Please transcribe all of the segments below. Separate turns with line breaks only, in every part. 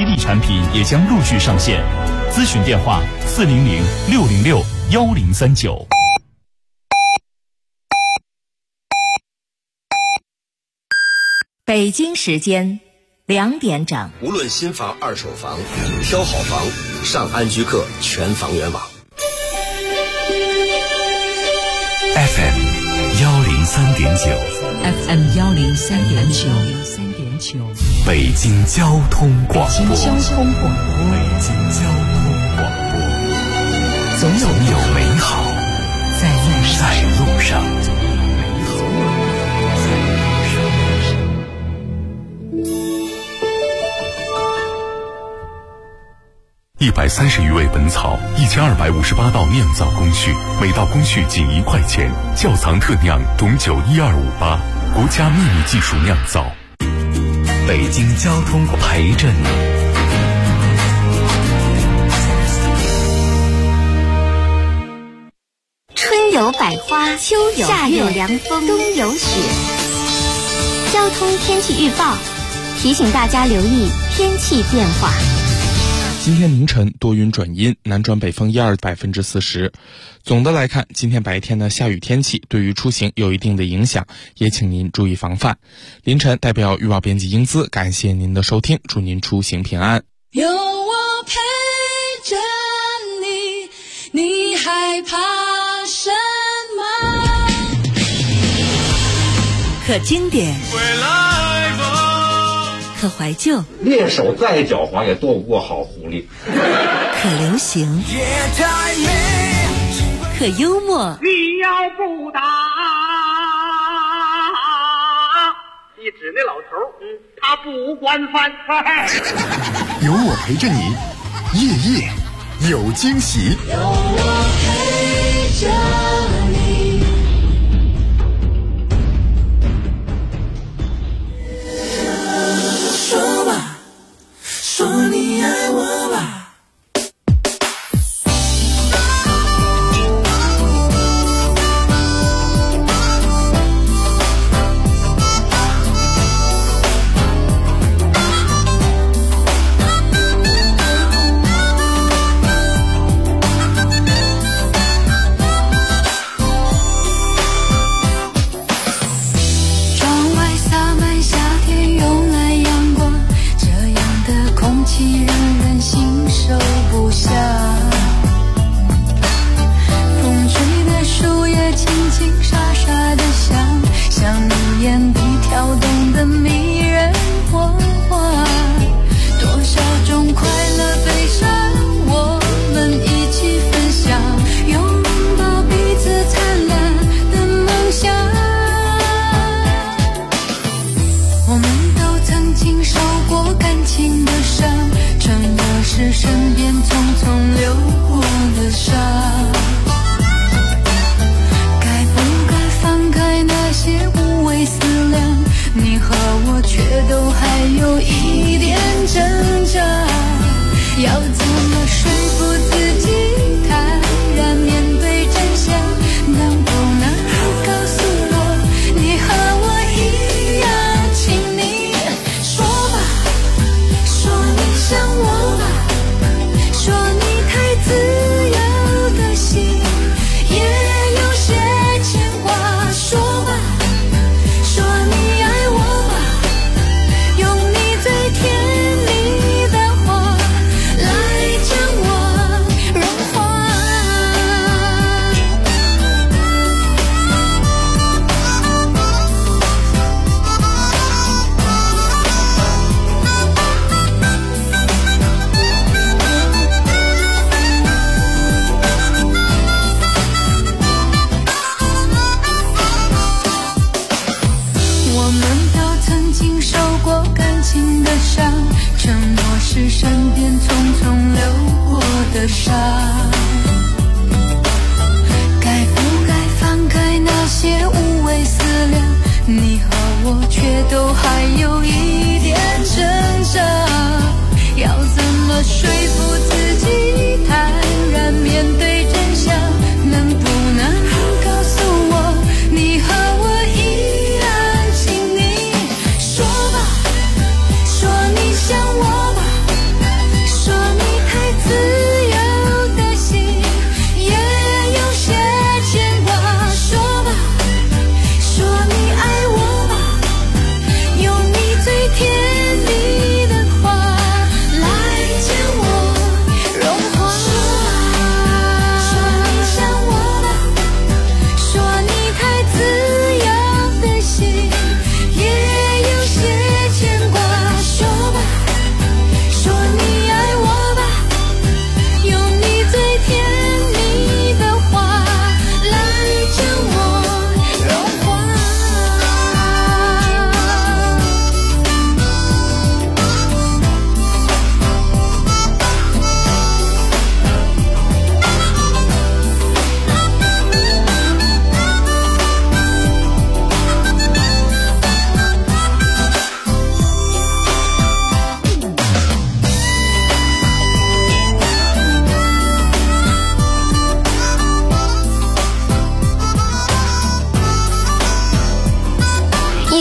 3D 产品也将陆续上线。咨询电话400-606-1039。
北京时间2点整。
无论新房、二手房，挑好房，上安居客全房源网。
FM 103.9
FM 103.9
北京交通广播。
北京交通广播。
总有美好在路上。130余味本草，1258道酿造工序，每道工序仅1块钱。窖藏特酿董酒12588，国家秘密技术酿造。北京交通陪着你。
春有百花，秋有夏有凉风，冬有雪。交通天气预报提醒大家留意天气变化。
今天凌晨多云转阴，南转北风1-2%。总的来看，今天白天的下雨天气对于出行有一定的影响，也请您注意防范。凌晨代表预报编辑英姿，感谢您的收听，祝您出行平安。
有我陪着你，你害怕什么？
可经典，可怀旧，
猎手再狡猾也躲不过好狐狸。
可流行，可幽默。
你要不打，你指那老头，他不管饭。
有我陪着你，夜夜有惊喜。
有我陪着你。说吧，说你爱我吧。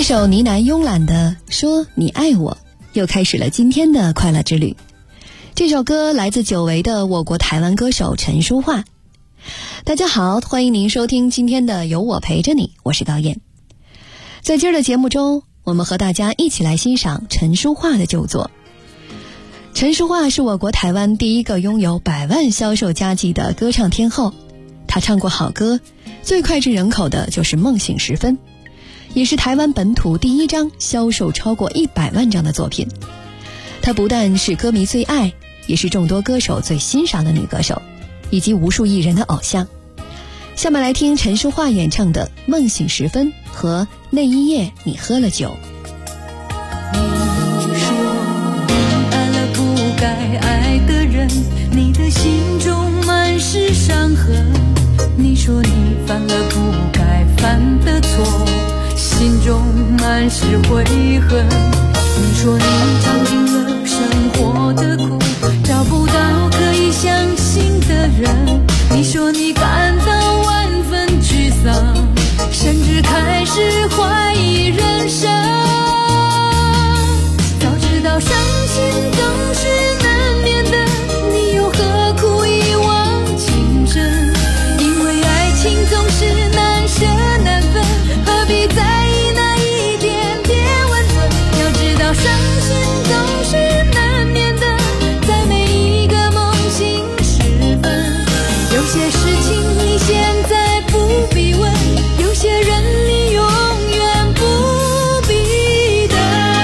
首呢喃慵懒的说你爱我，又开始了今天的快乐之旅。这首歌来自久违的我国台湾歌手陈淑桦。大家好，欢迎您收听今天的有我陪着你，我是高燕。在今儿的节目中，我们和大家一起来欣赏陈淑桦的旧作。陈淑桦是我国台湾第一个拥有100万销售佳绩的歌唱天后，她唱过好歌，最脍炙人口的就是《梦醒时分》，也是台湾本土第一张销售超过100万张的作品。她不但是歌迷最爱，也是众多歌手最欣赏的女歌手，以及无数艺人的偶像。下面来听陈淑桦演唱的《梦醒时分》和《那一夜你喝了酒》。
该爱的人，你的心中满是伤痕。你说你犯了不该犯的错，心中满是悔恨。你说你尝尽了生活的苦，找不到可以相信的人。你说你感到万分沮丧，甚至开始怀疑人生。早知道伤心总是难免的，你又何苦一往情深？因为爱情总是难舍难分，何必在意那一点点温存？要知道伤心总是难免的，在每一个梦醒时分。有些事情你现在不必问，有些人你永远不必等。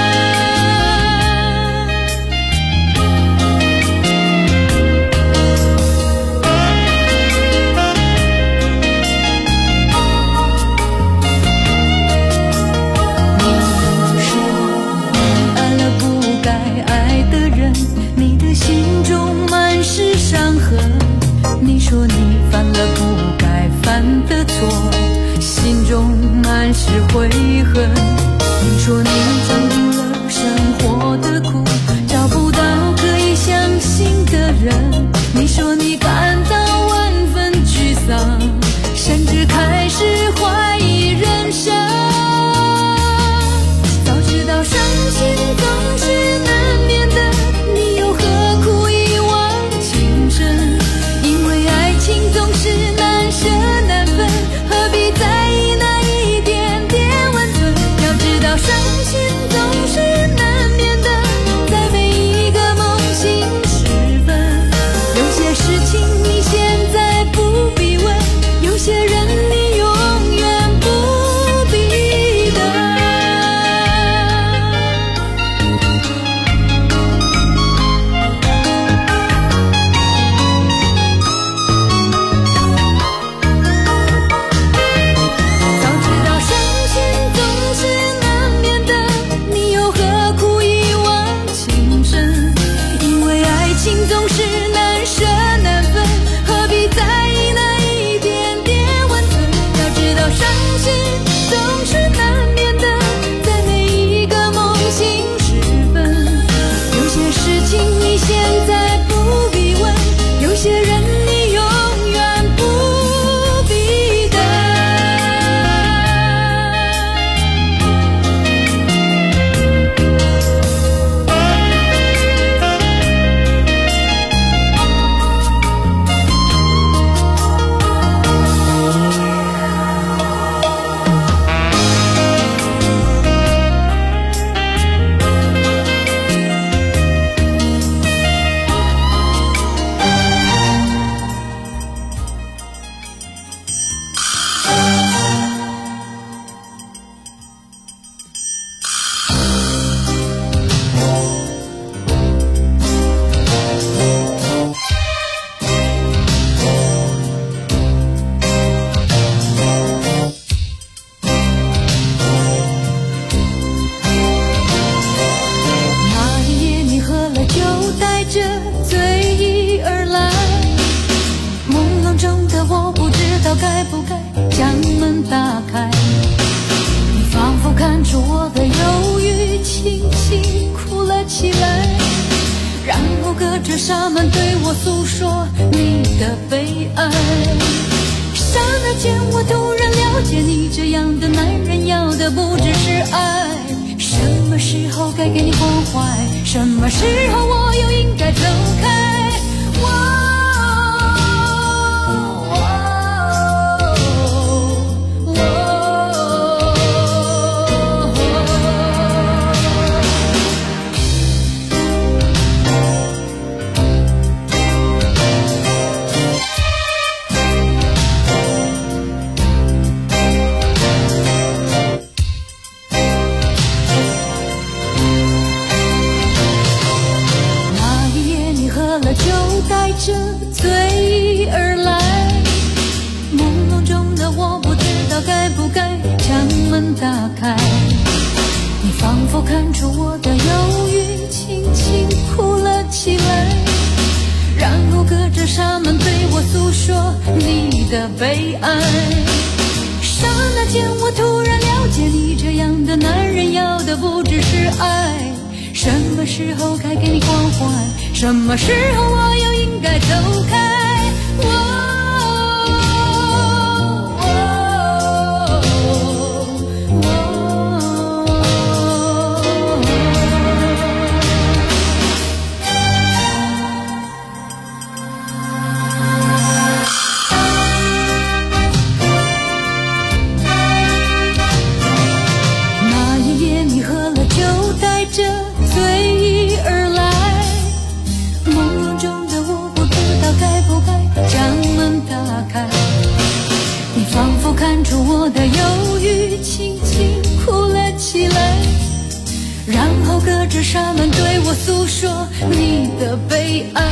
你说你犯了不该犯的错，心中满是悔恨。你说你尝尽了生活的苦，找不到可以相信的人。你说你感到万分沮丧，甚至开始怀疑人生。早知道伤心总是难免的，你又何苦一往情深？情总是难舍难分，何必在意那一点点温存？要知道伤心总是难免的，在每一个梦醒时分。有些事情你现在不必问，有些人你永远不必等。总是难舍难分，何必在意那一点点温存？要知道伤心总是难免的，在每一个梦醒时分。有些事情你现在不必问，有些人你永远不必等。该不该将门打开？你仿佛看出我的犹豫，轻轻哭了起来，然后隔着纱门对我诉说你的悲哀。 刹那间我突然了解，你这样的男人要的不只是爱。什么时候该给你关怀，什么时候我又应该走开。着醉而来，朦胧中的我不知道该不该将门打开。你仿佛看出我的忧郁，轻轻哭了起来，然后隔着纱门对我诉说你的悲哀。刹那间我突然了解，你这样的男人要的不只是爱。什么时候该给你关怀，什么时候我又应该走开。那一夜你喝了酒，带着醉而来，朦胧中的我不知道该不该将门打开。你仿佛看出我的忧郁，轻轻哭了起来，然后隔着纱门对我诉说你的悲哀。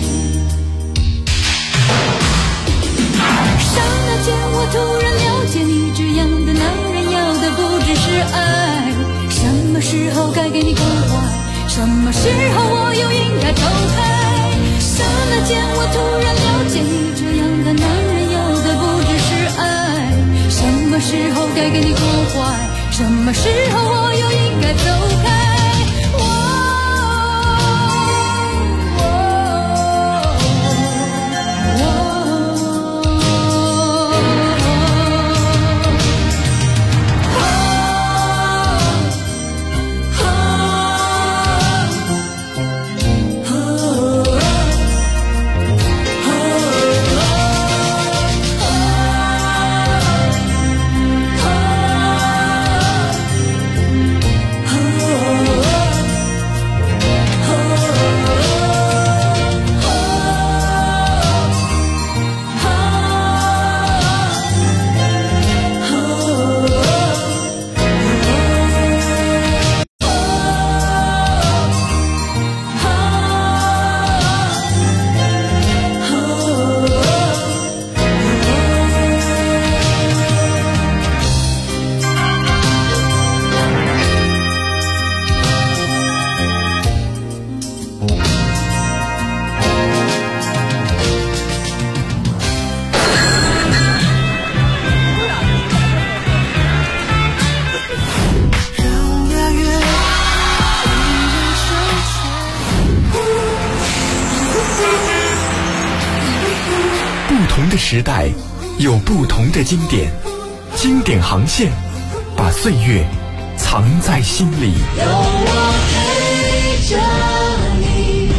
刹那间我突然了解，你这样的男人要的不只是爱。什么时候该给你关怀，什么时候我又应该走开。刹那间我突然了解，你这样的男人要的不只是爱。什么时候该给你关怀，什么时候我又应该走开。
不同的时代有不同的经典，经典航线把岁月藏在心里。
有我陪着你。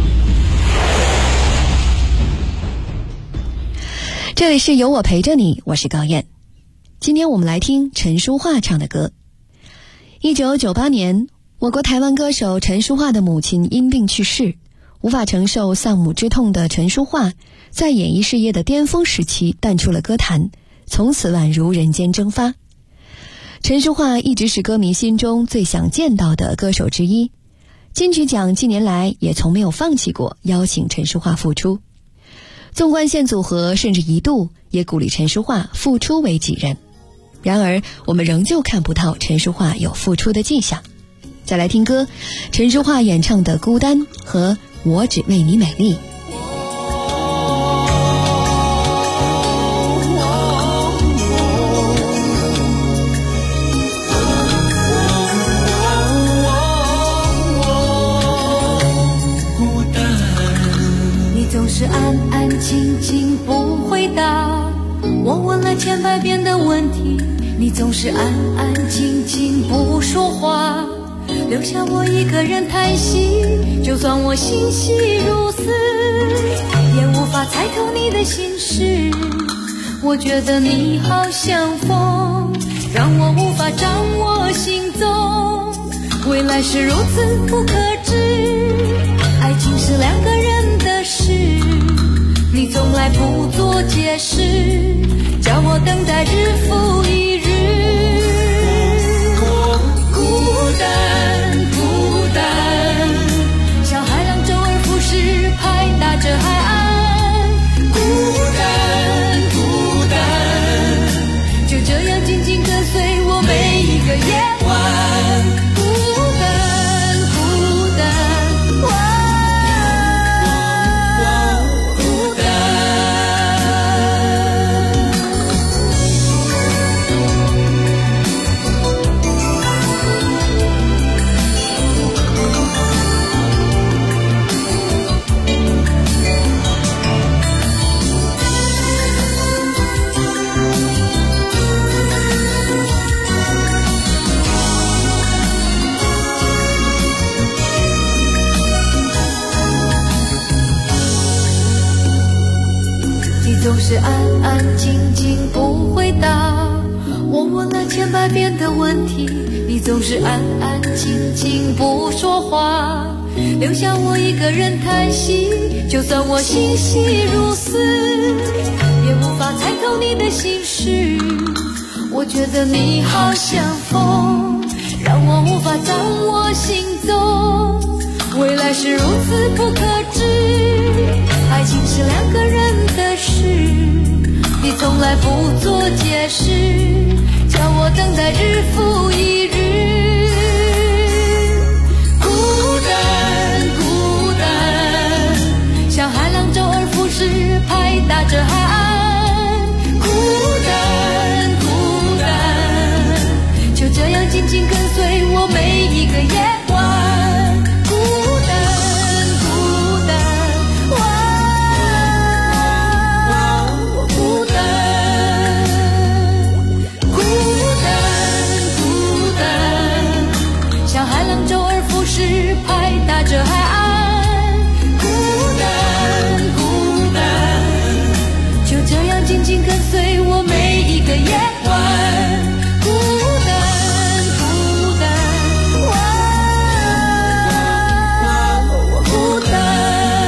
这里是有我陪着你，我是高燕。今天我们来听陈淑桦唱的歌。1998年，我国台湾歌手陈淑桦的母亲因病去世，无法承受丧母之痛的陈淑桦，在演艺事业的巅峰时期淡出了歌坛，从此宛如人间蒸发。陈淑桦一直是歌迷心中最想见到的歌手之一，金曲奖近年来也从没有放弃过邀请陈淑桦复出。纵贯线组合甚至一度也鼓励陈淑桦复出为己任，然而我们仍旧看不到陈淑桦有复出的迹象。再来听歌，陈淑桦演唱的《孤单》和《我只为你美丽》。
总是安安静静不回答， 我问了千百遍的问题，你总是安安静静不说话，留下我一个人叹息。就算我心细如丝，也无法猜透你的心事。我觉得你好像风，让我无法掌握行踪。未来是如此不可知，爱情是两个人的事，你从来不做解释，叫我等待日复一日。孤单孤单，像海浪周而复始拍打着海岸。孤单孤单，就这样紧紧跟随我每一个夜晚。总是安安静静不回答，我问了千百遍的问题，你总是安安静静不说话，留下我一个人叹息。就算我心细如丝，也无法猜透你的心事。我觉得你好像风，让我无法掌握行踪。未来是如此不可知，爱情是两个人的事，你从来不做解释，叫我等待日复一日。孤单孤单，像海浪周而复始拍打着海岸。孤单孤单，就这样紧紧跟随我每一个夜晚。拍打着海岸，孤单孤单，就这样紧紧跟随我每一个夜晚。孤单孤单，我孤单。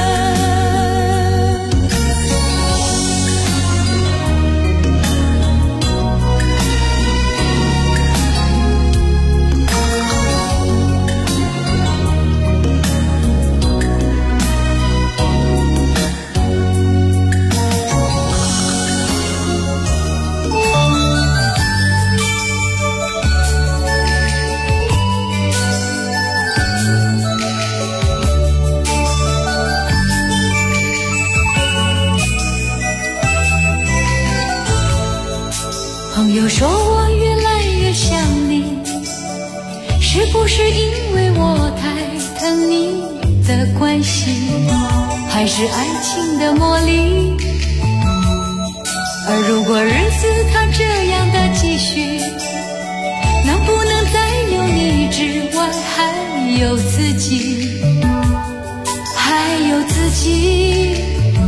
朋友说我越来越像你，是不是因为我太疼你的关系，还是爱情的魔力？而如果日子它这样的继续，能不能在有你之外还有自己，还有自己？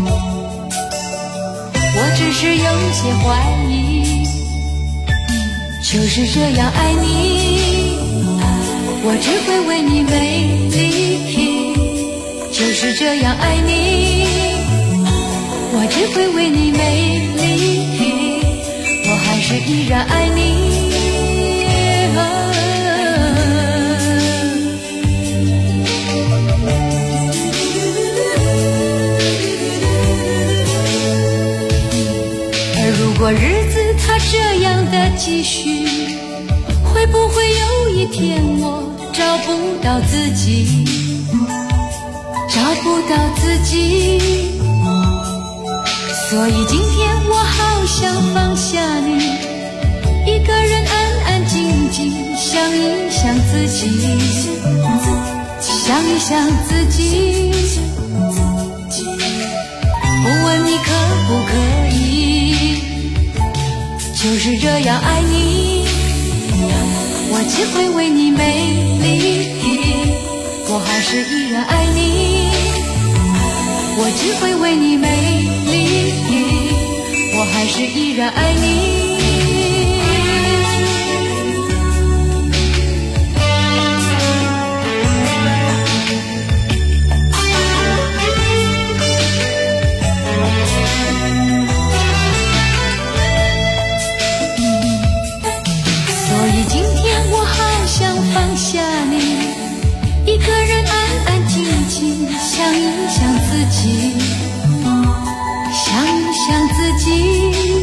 我只是有些怀疑，就是这样爱你，我只会为你美丽。就是这样爱你，我只会为你美丽。我还是依然爱你。而如果日子它这样的继续，会不会有一天我找不到自己，找不到自己？所以今天我好想放下你，一个人安安静静想一想自己，想一想自己。不问你可不可以， 这样爱你，我只会为你美丽，我还是依然爱你，我只会为你美丽，我还是依然爱你。所以今天我好想放下你，一个人安安静静想一想自己，想一想自己，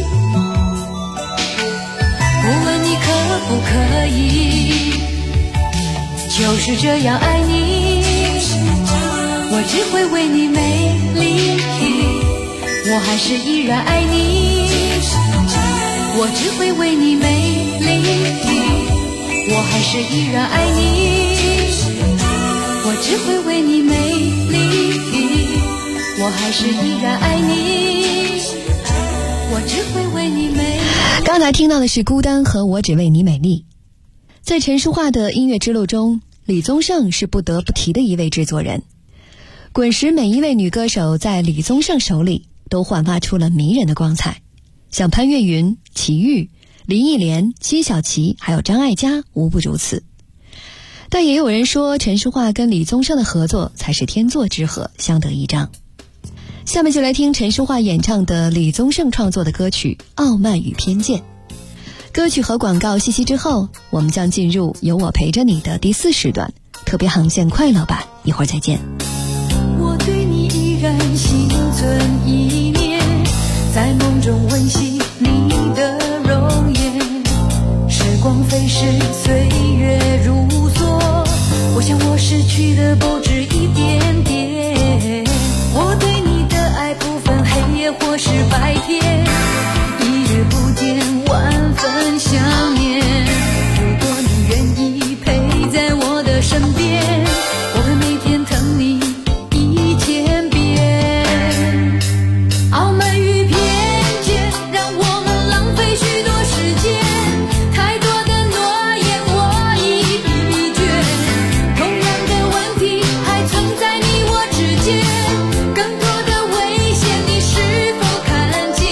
不问你可不可以，就是这样爱你，我只会为你美丽，我还是依然爱你，我只会为你美丽，我还是依然爱你，我只会为你美丽，我还是依然爱你，我只会为你美丽。
刚才听到的是孤单和我只为你美丽。在陈淑桦的音乐之路中，李宗盛是不得不提的一位制作人。滚石每一位女歌手在李宗盛手里都焕发出了迷人的光彩，像潘越云、齐豫、林忆莲、辛晓琪还有张艾嘉无不如此。但也有人说陈淑桦跟李宗盛的合作才是天作之合，相得益彰。下面就来听陈淑桦演唱的李宗盛创作的歌曲《傲慢与偏见》。歌曲和广告信息之后，我们将进入有我陪着你的第4时段特别航线快乐版，一会儿再见。
我对你依然心存意念，在梦中温习你的容颜，时光飞逝，岁月如梭，我想我失去的不止一点点。我对你的爱不分黑夜或是白天，一日不见，万分想念。如果你愿意陪在我的身边，我会每天疼你1000遍。傲慢与偏见让我们浪费许多时间，太多的诺言我已疲倦，同样的问题还存在你我之间，更多的危险你是否看见？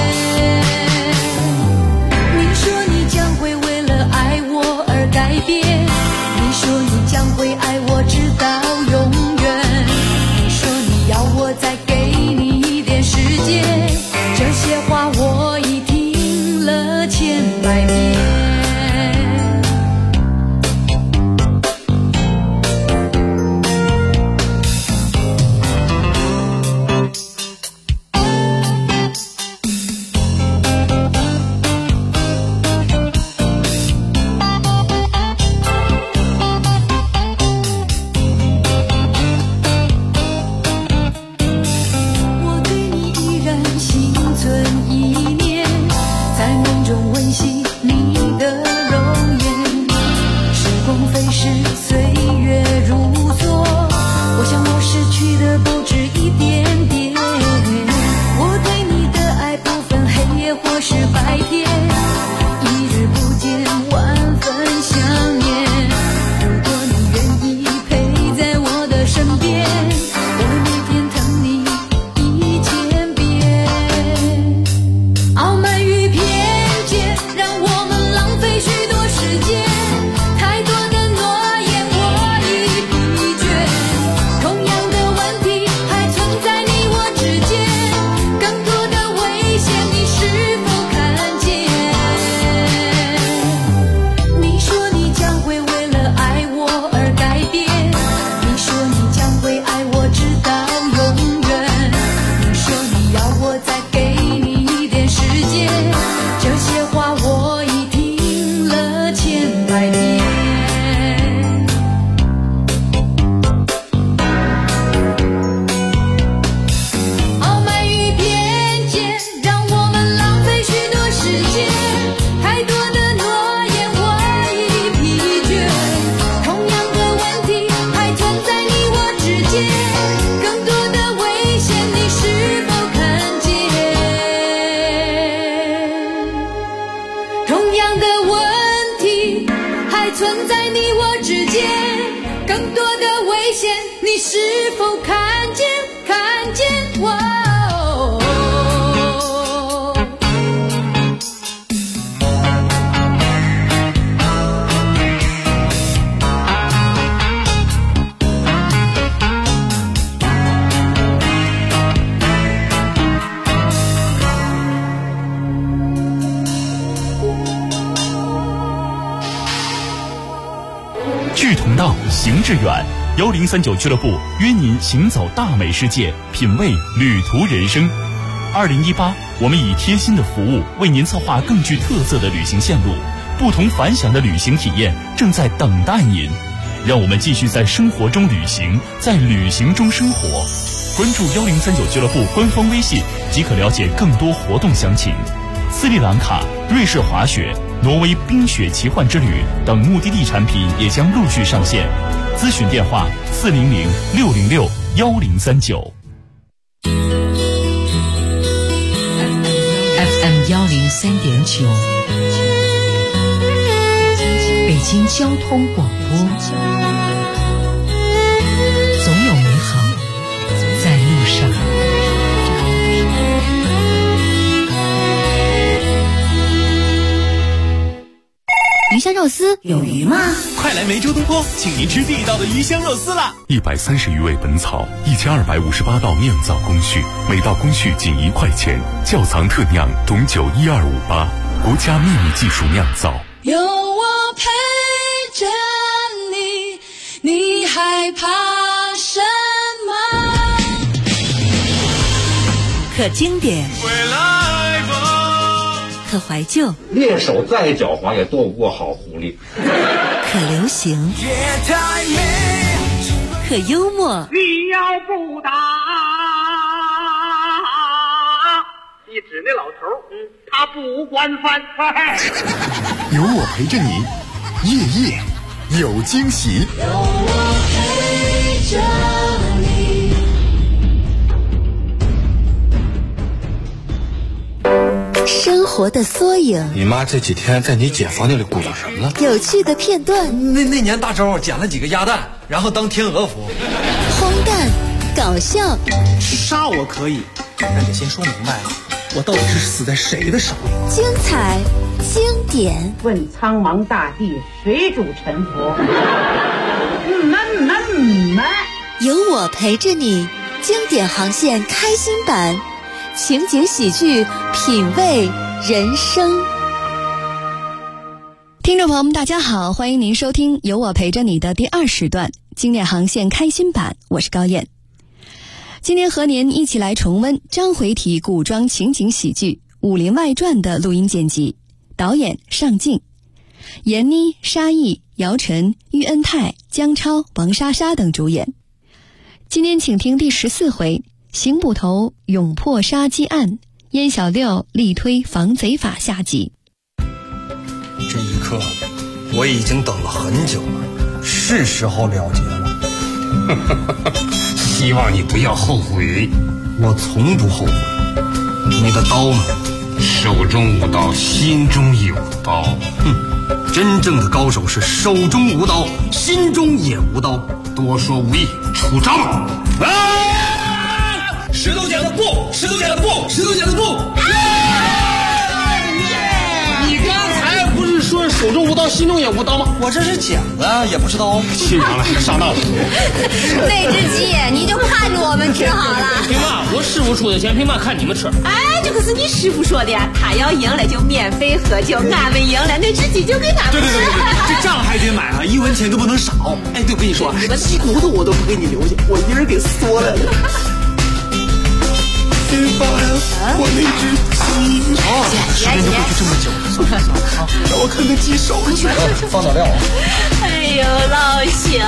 你说你将会为了爱我而改变，你说你将会爱我直到永远，你说你要我再给你一点时间，这些话我已听了千百遍。 是否看见我？
志同道，行致远。1039俱乐部约您行走大美世界，品味旅途人生。2018，我们以贴心的服务为您策划更具特色的旅行线路，不同凡响的旅行体验正在等待您。让我们继续在生活中旅行，在旅行中生活。关注1039俱乐部官方微信即可了解更多活动详情。斯里兰卡、瑞士滑雪、挪威冰雪奇幻之旅等目的地产品也将陆续上线。咨询电话400-606-1039。
FM 103.9，北京交通广播。总有美好在路上。
鱼香肉丝有鱼吗？
快来梅州东坡，请您吃地道的鱼香肉丝啦
！130余味本草，1258道酿造工序，每道工序仅1块钱，窖藏特酿董酒12588，国家秘密技术酿造。
有我陪着你，你害怕什么？
可经典，
回来吧。
可怀旧，
猎手再狡猾也斗不过好狐狸。
可流行，可幽默。
你要不打，你指那老头，他不惯犯。
有我陪着你，夜夜有惊喜。
有我陪着你。
生活的缩影，
你妈这几天在你姐房间里鼓捣什么呢？
有趣的片段。
那年大周捡了几个鸭蛋，然后当天鹅服。
荒诞，搞笑。
杀我可以，但得先说明白了，我到底是死在谁的手里？
精彩，经典。
问苍茫大地，谁主沉浮？
有我陪着你，经典航线开心版。情景喜剧，品味人生。听众朋友们大家好，欢迎您收听有我陪着你的第2时段经典航线开心版，我是高燕。今天和您一起来重温章回体古装情景喜剧《武林外传》的录音剪辑，导演尚敬，闫妮、沙溢、姚晨、喻恩泰、姜超、王莎莎等主演。今天请听第14回刑捕头勇破杀鸡案，燕小六力推防贼法下集。
这一刻我已经等了很久了，是时候了结了。
希望你不要后悔。
我从不后悔。你的刀呢？
手中无刀，心中有刀。
真正的高手是手中无刀，心中也无刀。
多说无益，出招！
石头剪子布，石头剪子布，石头剪子布。
你刚才不是说手中无刀，心中也无刀吗？
我这是剪子，也不是刀。
亲娘了，上当了。
那只鸡你就看着我们吃好了。
凭嘛？我师傅出的钱，凭嘛看你们吃？
哎，这可是你师傅说的，他要赢了就免费喝酒，俺们赢了那只鸡就给俺们吃。
对，这账还得买啊，1文钱都不能少。哎，对，我跟你说，鸡骨头我都不给你留下，我一人给嗦来了。爸呀，我那只鸡时间就过去这么久了，算了，让我看看鸡手去，放点料。
哎呦，老邢，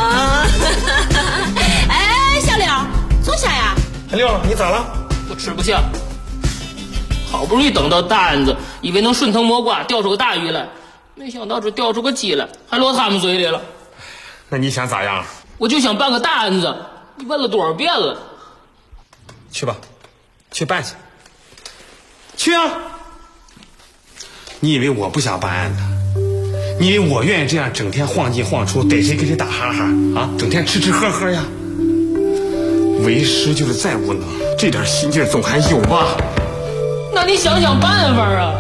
哎，小刘，坐下呀。
六，你咋了？我吃不下，好不容易等到大案子，以为能顺藤摸瓜钓出个大鱼来，没想到只钓出个鸡来，还落他们嘴里了。
那你想咋样？
我就想办个大案子，你问了多少遍了？
去吧。去办去，去啊！你以为我不想办案子？你以为我愿意这样整天晃进晃出，逮谁跟谁打哈哈啊？整天吃吃喝喝呀？ 为师就是再无能，这点心劲总还有吧？
那你想想办法啊！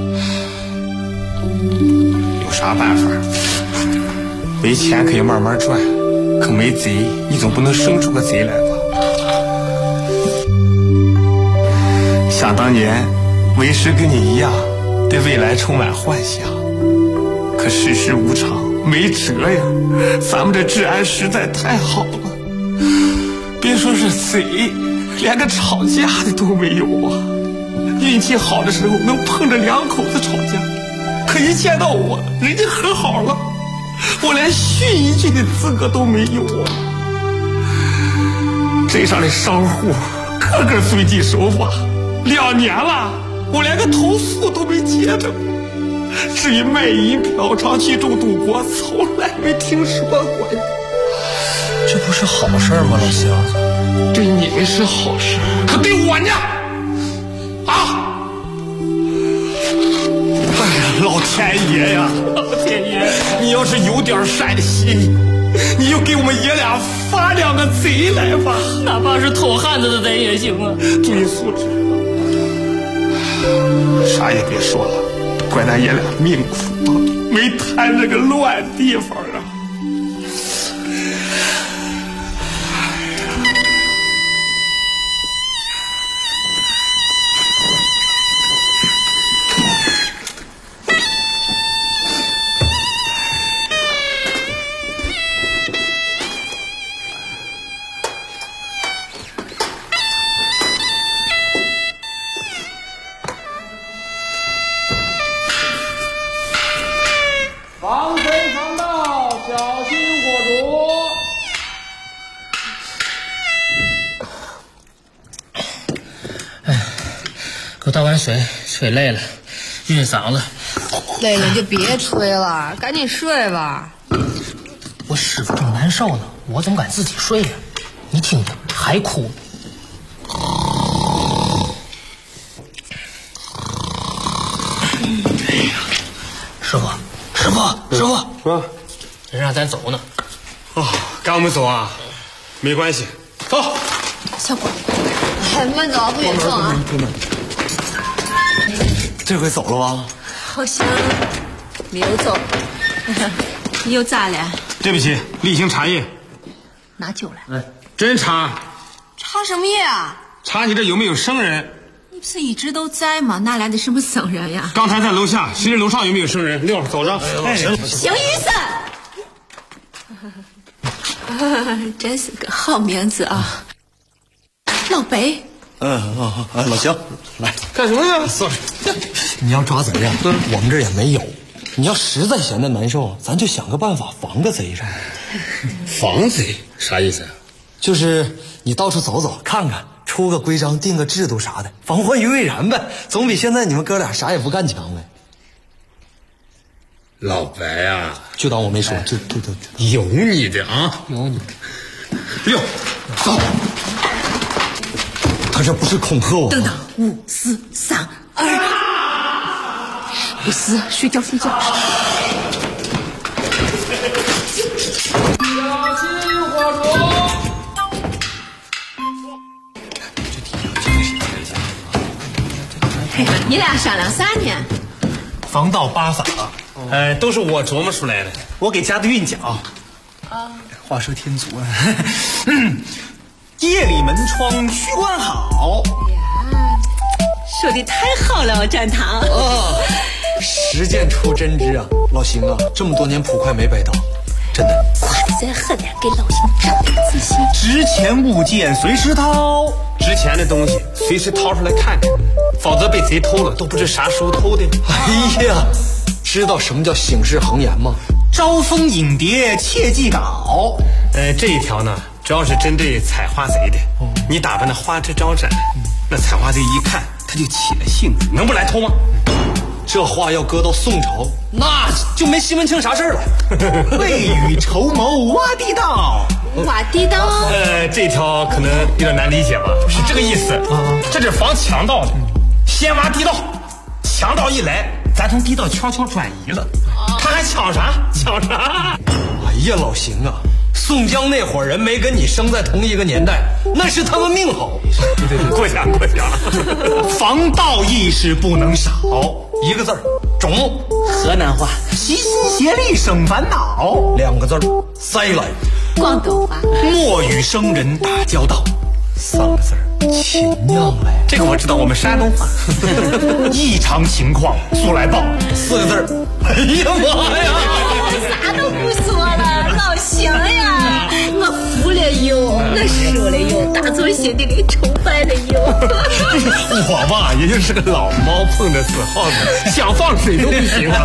有啥办法？没钱可以慢慢赚，可没贼，你总不能生出个贼来吧？想当年，为师跟你一样，对未来充满幻想。可世事无常，没辙呀。咱们这治安实在太好了，别说是贼，连个吵架的都没有啊。运气好的时候能碰着两口子吵架，可一见到我，人家和好了，我连训一句的资格都没有啊。镇上的商户个个遵纪守法，2年了，我连个投诉都没接着。至于卖淫嫖娼聚众赌博，从来没听说过呀。
这不是好事吗，老乡？
对你们是好事，可对我呢？啊！哎呀，老天爷呀，老天爷，你要是有点善心，你就给我们爷俩发2个贼来吧，
哪怕是偷汉子的贼也行啊。
注意素质，啥也别说了。怪咱爷俩命苦，没摊这个乱地方啊！
防贼防盗，小心火烛。
给我倒碗水，吹累了，晕嗓子。
累了就别吹了，赶紧睡吧。
我师傅正难受呢，我怎么敢自己睡呀？你听听，还哭。师傅，人让咱走呢。
哦，赶我们走啊？没关系，走。
小伙，慢走，不远送啊。
这回走了吧？
好像没有走。又咋了？
对不起，例行茶叶。
拿酒来。
真茶。
茶什么叶啊？
查你这有没有生人？
你不是一直都在吗？哪来的什么僧人呀？
刚才在楼下，谁知楼上有没有生人？溜，走着。
邢雨森，真是个好名字啊！老白。
老邢，来
干什么呀？
你要抓贼呀？我们这儿也没有。你要实在闲得难受，咱就想个办法防个贼上。
防贼啥意思啊？
就是你到处走走看看，出个规章定个制度啥的，防患于未然呗，总比现在你们哥俩啥也不干强呗。
老白啊，
就当我没说，就
有你的啊，
有你。
溜，走。
他这不是恐吓我吗？
等等，5、4、3、2，不是睡觉。小心
火烛。
你俩商量啥呢？
防盗8法，都是我琢磨出来的，我给加的韵脚。
话说天足啊，夜里门窗须关好。
说的太好了，展堂。
实践出真知啊，老邢啊，这么多年捕快没白当，真的。
快再喝点，给老邢长点自信。
值钱物件随时掏，
值钱的东西随时掏出来看看，否则被贼偷了都不知啥时候偷的。
哎呀，知道什么叫醒世恒言吗？招蜂引蝶切记搞。
这一条呢，主要是针对采花贼的。你打扮的花枝招展，那采花贼一看他就起了兴致，能不来偷吗？
这话要搁到宋朝，那就没西门庆啥事儿了。未雨绸缪挖地道，
挖地道。
这条可能有点难理解吧？是这个意思啊，这是防强盗的，先挖地道，强盗一来，咱从地道悄悄转移了。他还抢啥？抢啥？
哎呀，老邢啊， 宋江那伙人没跟你生在同一个年代，那是他们命好。
对，过奖。防盗意识不能少，
一个字儿，种。
河南话，齐心协力省烦恼，
两个字儿，塞来。
广东话，
莫与生人打交道，
三个字儿，秦酿来。
这个我知道，我们山东话。异常情况速来报，
四个字儿。哎呀妈呀！
啥都不说了，老乡呀，我服了哟，我输了哟，打从心底里崇拜了哟。
我吧，也就是个老猫碰着死耗子，想放水都不行了。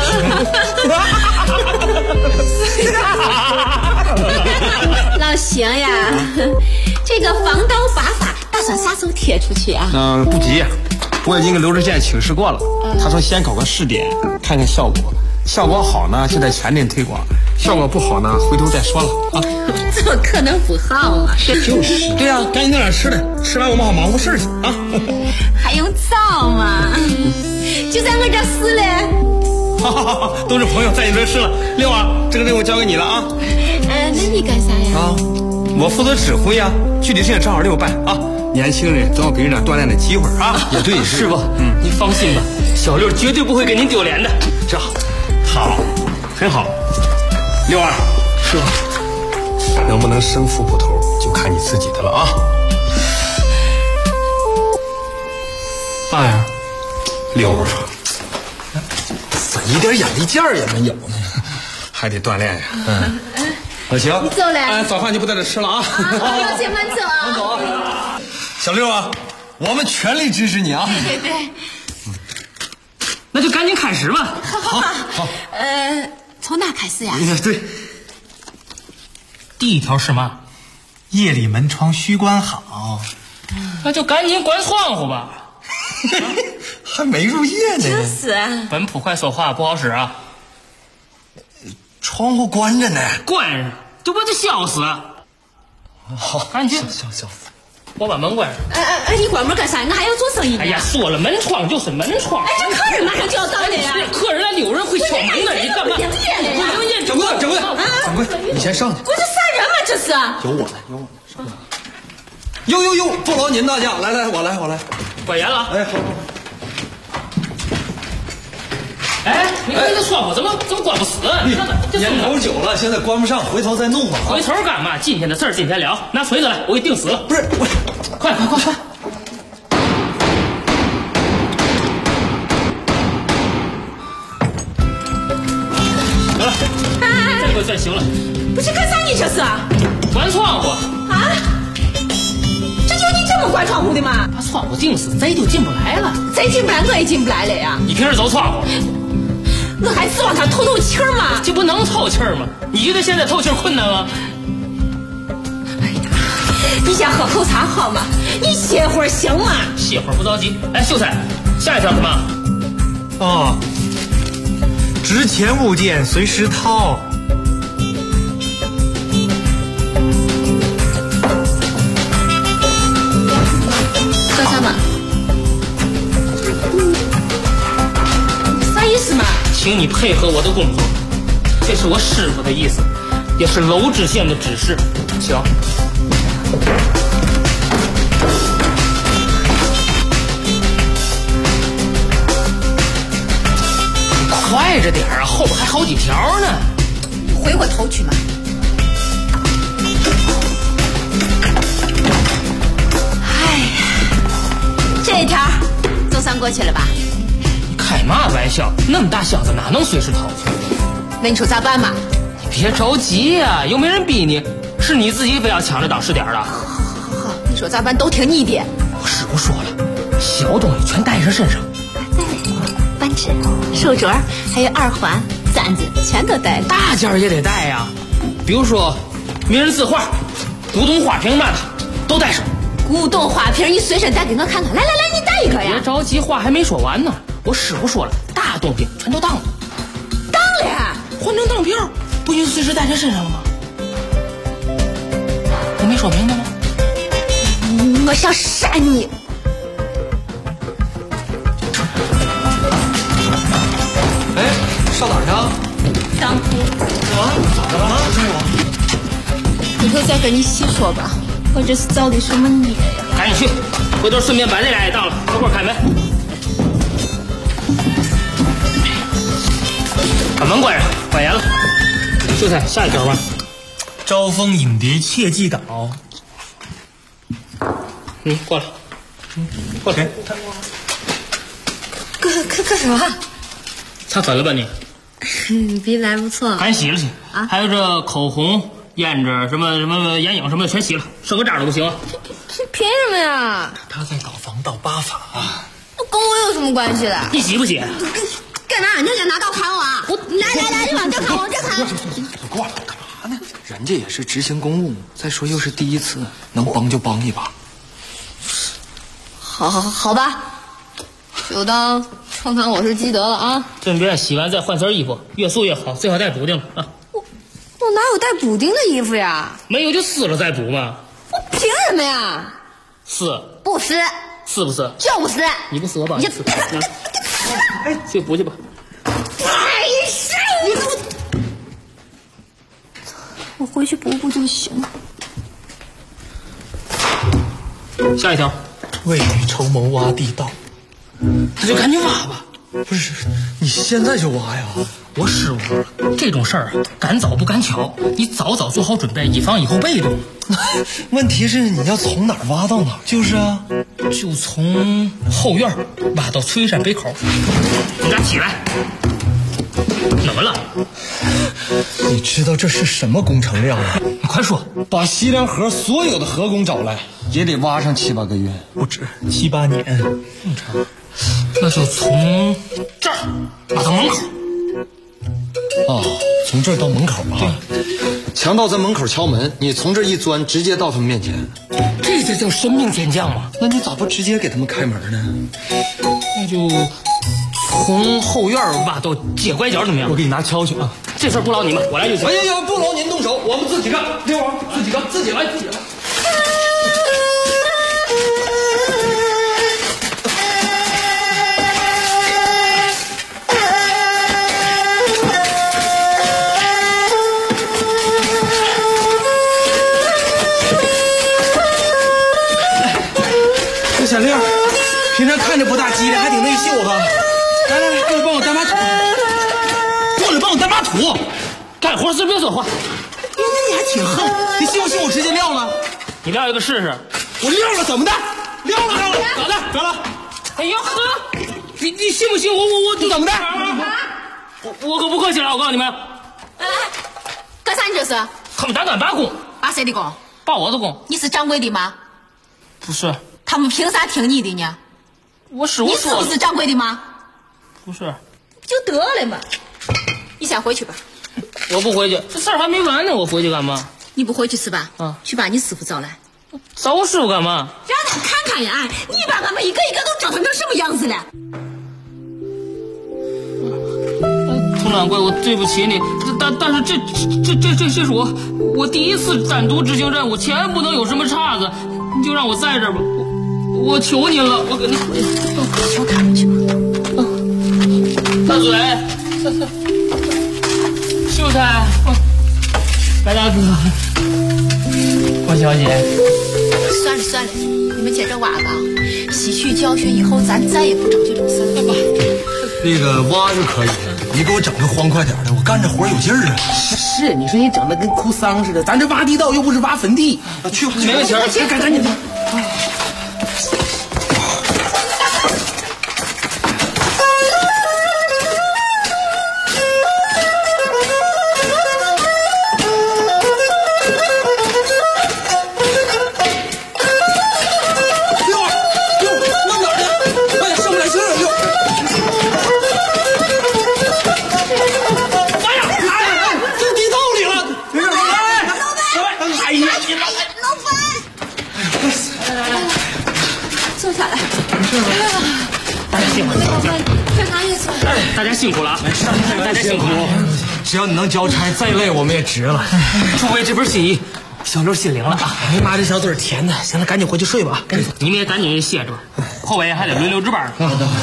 老乡呀，这个防盗八法打算啥时候贴出去啊？
不急，我已经给刘志健请示过了，他说先搞个试点，看看效果。效果好呢，就得全面推广；效果不好呢，回头再说了啊。
怎么可能不好嘛？
就是，对呀，赶紧弄点吃的，吃完我们好忙活事去啊。
还用早吗？就在我这死嘞。
好，都是朋友，在你这吃了。六啊，这个任务交给你了啊。
那你干啥呀？
啊，我负责指挥啊，具体事情正好六办啊。年轻人总要给人点锻炼的机会啊。
也对，是吧？你放心吧，小六绝对不会给您丢脸的。
这好，很好。六二，
是吧？
能不能生富不头，就看你自己的了啊。
爸呀，
六二，怎一点眼力劲儿也没有呢？还得锻炼呀。行，
你走了。
早饭就不在这吃了啊。
老姐们走啊。
走啊。小六啊，我们全力支持你啊。
对。
那就赶紧开始吧。
好。
从哪开始呀？
对。
第一条是嘛？
夜里门窗须关好。
那就赶紧关窗户吧。
还没入夜呢。
就是。
本铺快说话不好使啊。
窗户关着呢。
关上，就把这笑死。
好，
赶紧
笑死。
我把门关上。
你关门干啥？我还要做生意呢。
哎呀，说了门窗就是门窗。
这客人马上就要到了呀。
客人来有人会敲门的，你干嘛？
掌柜，掌柜，你先上去。
我这杀人吗？这是。
有我呢。哟，不劳您大驾，来，我来。
关严了。
哎，好。
哎，你看这窗户怎么关不死？你看看，
年头久了，现在关不上，回头再弄吧。
回头干嘛？今天的事儿今天了。拿锤子来，我给钉死了。
不是，
快！得了，这回算行了。
不是干啥你这是？
关窗户。
啊？这就你这么关窗户的吗？
把窗户钉死，贼就进不来了。
贼进不来，我也进不来了呀。
你平时走窗户。
我还指望他透气儿吗？
这不能透气儿吗？你觉得现在透气儿困难吗？
哎呀，你先喝口茶好吗？你歇会儿行吗？
歇会儿不着急。哎，秀才，下一条什么？
值钱物件随时掏。
干啥嘛？啥意思嘛？
请你配合我的工作，这是我师傅的意思，也是娄知县的指示。行。快着点啊，后边还好几条呢。
回过头去嘛。哎呀，这一条总算过去了吧？
开嘛玩笑，那么大箱子哪能随时掏去？
那你说咋办嘛？
你别着急呀，又没人逼你，是你自己非要抢着当试点的。
好，你说咋办都听你的。
我师傅说了，小东西全带上身上。
对，扳指、手镯还有耳环、簪子全都带了。
大件也得带呀，比如说名人字画、古董花瓶嘛的都带上。
古董花瓶你随身带给我看看。来，你带一个呀。
别着急，话还没说完呢。我师傅说了，大东西全都当了。
当了？
换成当票，不就随时带在身上了吗？我没说明白吗？
我想杀你！
哎，上哪儿去啊？
当铺。
怎么了？
回头再跟你细说吧。我这是造的什么孽呀？
赶紧去，回头顺便把那俩也当了，一会儿开门。把门关上，关严了。秀才，下一条吧。
招蜂引蝶，切记稿。
过来。过来。
干什么？
擦粉了吧你？
鼻子还不错。
赶紧洗了去啊！还有这口红、胭脂、什么眼影什么的全洗了，剩个渣都不行。
凭什么呀？
他在搞防盗8法啊！
跟我有什么关系了？
你洗不洗？
干嘛？你想拿刀砍我啊？来，你往这砍，往这砍。
过来，干嘛呢？人家也是执行公务，再说又是第一次，能帮就帮一把。
好吧，就当称赞我是积德了啊！
顺便洗完再换身衣服，越素越好，最好带补丁啊！
我哪有带补丁的衣服呀？
没有就撕了再补嘛。
我凭什么呀？
撕
不撕？
撕不撕？
就不撕！
你不撕我帮你撕。哎，去补去吧。
哎，我回去补就行。
下一条。
未雨绸缪挖地道，
那就赶紧挖吧。
不是，你现在就挖呀？
我失误了，这种事儿赶早不赶巧，你早做好准备，以防以后被动。
问题是你要从哪儿挖到哪儿？就是啊，
就从后院挖到崔山北口。你俩起来。怎么了？
你知道这是什么工程量吗？
你快说！
把西凉河所有的河工找来，也得挖上7、8个月，不止7、8年。
这么长？那就从这儿挖到门口。
哦，从这儿到门口啊？强盗在门口敲门，你从这一钻，直接到他们面前。
这叫神兵天降嘛？
那你咋不直接给他们开门呢？
那就从后院挖到街拐角怎么样？
我给你拿锹去啊！
这事儿不劳你们，我来就行。
哎呀，不劳您动手，我们自己干。六王，自己干，自己来。这小六，平常看着不大机灵，还挺内秀哈。来，过来帮我担把土。
过来帮我担把土，干活时别说话。
你还挺横，你信不信我直接撂了？
你撂一个试试。
我撂了怎么的？撂了，咋了？
哎呀呵，你信不信我
怎么的？
我可不客气了，我告诉你们。
哎，干啥你这是？
他们胆敢罢工。
罢谁的工？
罢我的工。
你是掌柜的吗？
不是。
他们凭啥听你的呢？
我说
你是不是掌柜的吗？
不是。
就得了嘛。你先回去吧。
我不回去，这事儿还没完呢，我回去干嘛？
你不回去是吧？
啊，
去把你师傅找来。
找我师傅干嘛？
让他看看呀！哎，你把他们一个一个都折腾成什么样子了？
佟掌柜，我对不起你，但是这是我第一次单独执行任务，千万不能有什么岔子，你就让我在这儿吧，我求您了，我跟你
我看过去吧。
大嘴，秀才，白大哥，郭小姐。
算了，你们接着挖吧。吸取教训以后，咱再也不整这种事了吧？
那个挖就可以，你给我整个欢快点的，我干这活有劲儿啊。
是，你说你整的跟哭丧似的，咱这挖地道又不是挖坟地。
去，
没问题，
赶紧的。
大家辛苦了啊！大家辛苦了。
只要你能交差，再累我们也值了。
诸位这份心意，小刘心领了啊！
哎呀妈，这小嘴甜的。行了，赶紧回去睡吧，赶紧。
你们也赶紧歇着吧，后边还得轮流值班。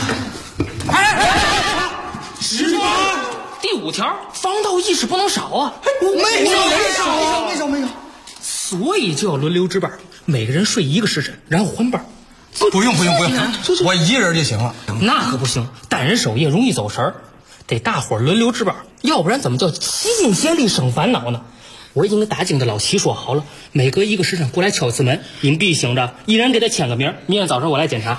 执法
第5条，防盗意识不能少啊！
没少。
所以就要轮流值班，每个人睡一个时辰，然后换班。
不用，我一人就行了。
那可不行，单人守夜容易走神儿，得大伙儿轮流值班，要不然怎么叫齐心协力生烦恼呢？我已经跟大京的老齐说好了，每隔一个时辰过来敲一次门，你们必须醒着，一人给他签个名，明天早上我来检查。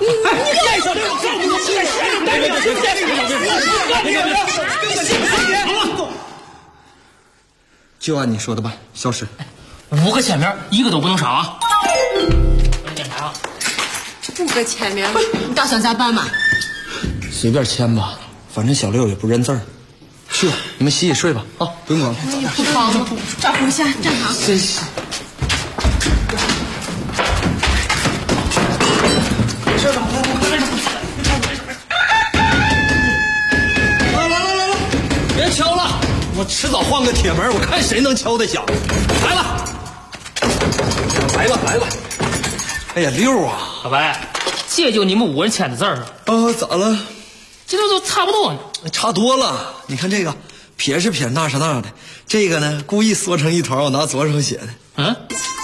就按你说的办，消失。
5个签名，一个都不能少啊！我来检查啊。
5个签名，你打算咋办嘛？
随便签吧，反正小六也不认字儿。去吧，你们洗洗睡吧啊，不用管了。
好，照顾一下，站好。
真是。这吧，来，别敲了，我迟早换个铁门，我看谁能敲得响。来了。 来吧！哎呀，六啊，
老白，这就你们5人签的字儿啊？
咋了？
这都差不多呢。
差多了。你看这个，撇是撇，捺是捺的。这个呢，故意缩成一团，我拿左手写的。
嗯。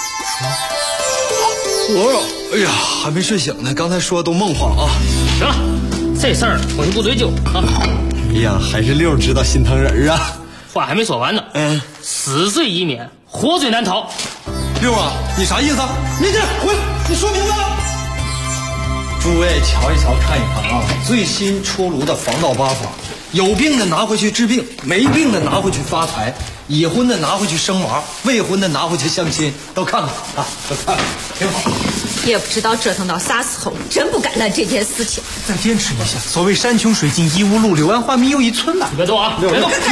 哎呀，还没睡醒呢，刚才说都梦话啊。
行了，这事儿我就不追究啊。
哎呀，还是六知道心疼人啊。
话还没说完呢。死罪已免，活罪难逃。
六啊，你啥意思？明天回，你说明白了。诸位瞧一瞧，看一看啊，最新出炉的防盗8法，有病的拿回去治病，没病的拿回去发财，已婚的拿回去生娃，未婚的拿回去相亲，都看看啊，都看看，挺好。
也不知道折腾到啥时候，真不敢干这件事情。
再坚持一下，所谓山穷水尽疑无路，柳暗花明又一村呐。
别动啊！别动！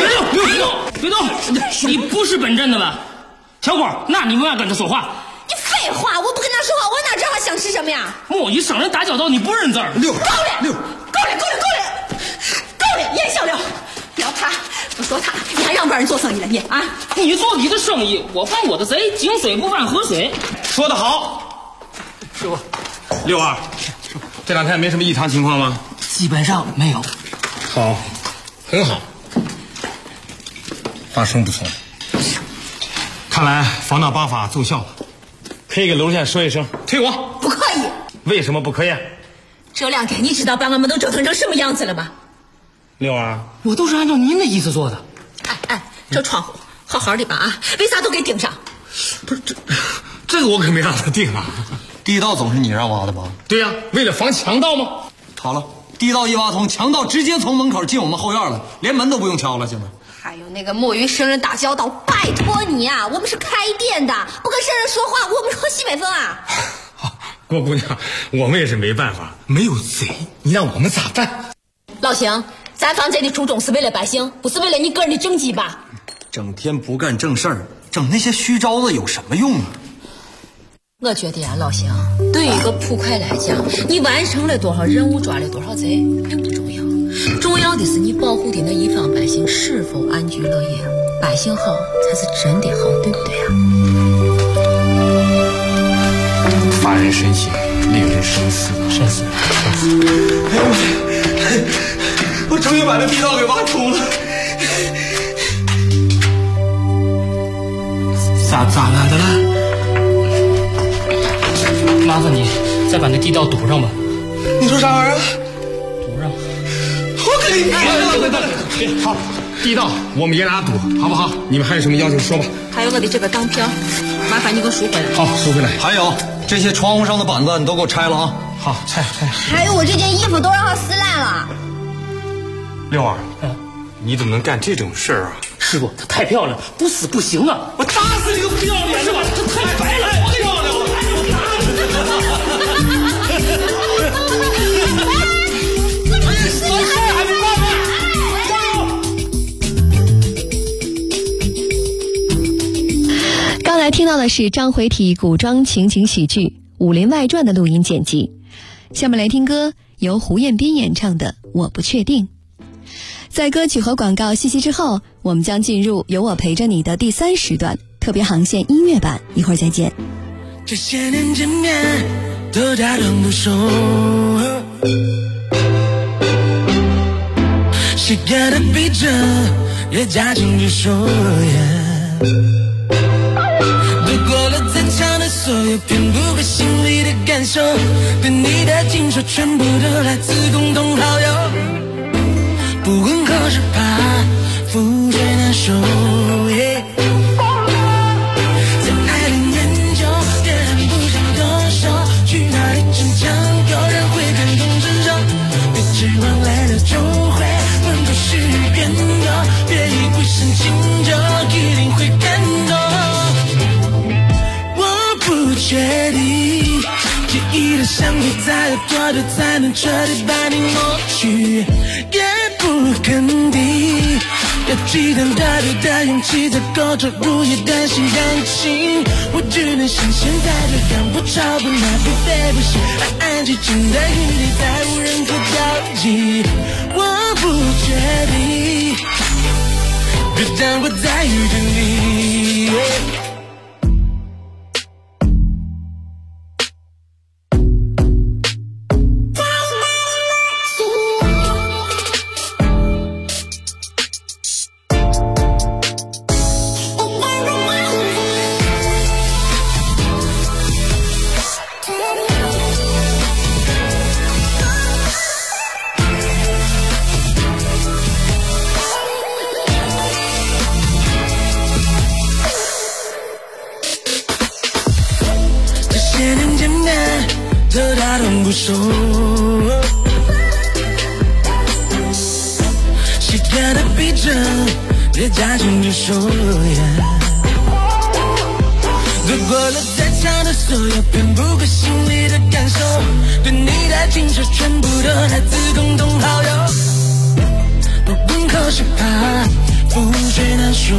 你不是本镇的吧？ 小果，那你们要跟他说话？
你废话，我不跟他说话，我哪知道他想吃什么呀？
莫与生人打交道，你不认字儿。
够了！严小六，要他不说他，你还让别人做生意了你啊？
你做你的生意，我犯我的贼，井水不犯河水。
说得好，师傅。六二，这2天没什么异常情况吗？
基本上没有。
好，很好，发声不错。 看来防盗8法奏效了，可以给娄县说一声退网。
不可以。
为什么不可以？
这2天你知道把俺们都折腾成什么样子了吗？
六儿，
我都是按照您的意思做的。
哎，这窗户好好的吧啊，为啥都给钉上？
不是这个我可没让他钉啊。地道总是你让挖的吧？对呀，为了防强盗吗？好了，地道一挖通，强盗直接从门口进我们后院了，连门都不用敲了，现在。
还有那个莫与生人打交道，拜托你啊！我们是开店的，不跟生人说话，我们喝西北风啊！
郭姑娘，我们也是没办法，没有贼，你让我们咋办？
老邢，咱防贼的初衷是为了百姓，不是为了你个人的政绩吧？
整天不干正事儿，整那些虚招子有什么用啊？
我觉得呀，老邢，对于一个捕快来讲，你完成了多少任务，抓了多少贼，并不重要。 重要的是你保护的那一方百姓是否安居乐业，百姓好才是真的好，对不对啊？
发人深省，令人深思。
哎呦我终于把这地道给挖通了。咋来的了？
麻烦你再把那地道堵上吧。
你说啥玩意儿？
堵上。
别好，地道我们爷俩堵，好不好？你们还有什么要求说吧。
还有我的这个当票，麻烦你给我赎回来。
好，赎回来。还有这些窗户上的板子，你都给我拆了啊！好，拆。
还有我这件衣服都让它撕烂了。
六儿，你怎么能干这种事儿啊？
师傅，她太漂亮，不死不行啊！
我打死你个不要脸是吧？这太白了，太漂亮了。
刚才听到的是章回体古装情景喜剧《武林外传》的录音剪辑。下面来听歌，由胡彦斌演唱的《我不确定》。在歌曲和广告信息之后，我们将进入有我陪着你的第3时段特别航线音乐版，一会儿再见。
这些年见面都假装不熟，谁给的逼着也假情直说，度过了再所有遍布在心里的感受，对你的情说全部都来自共同好友。不问可是怕覆水难收，在爱里研究，别人不想多说，去哪里逞强，有人会感同身受。别指望来了就会温度是变动，别以为深情就一定会感动。我不确定记忆的香味再有多久才能彻底把你抹去，也不肯定要几段大对的勇气才够投入一段新感情。我只能像现在这样不吵不闹不悲不喜，安安静静的与你再无任何交集。我不确定就让我再遇见你，这大动不熟，习惯的逼着别加紧着手，度过了再长的所有遍布在心里的感受，对你的情说全部都来自共同好友。不问可是怕覆水难收，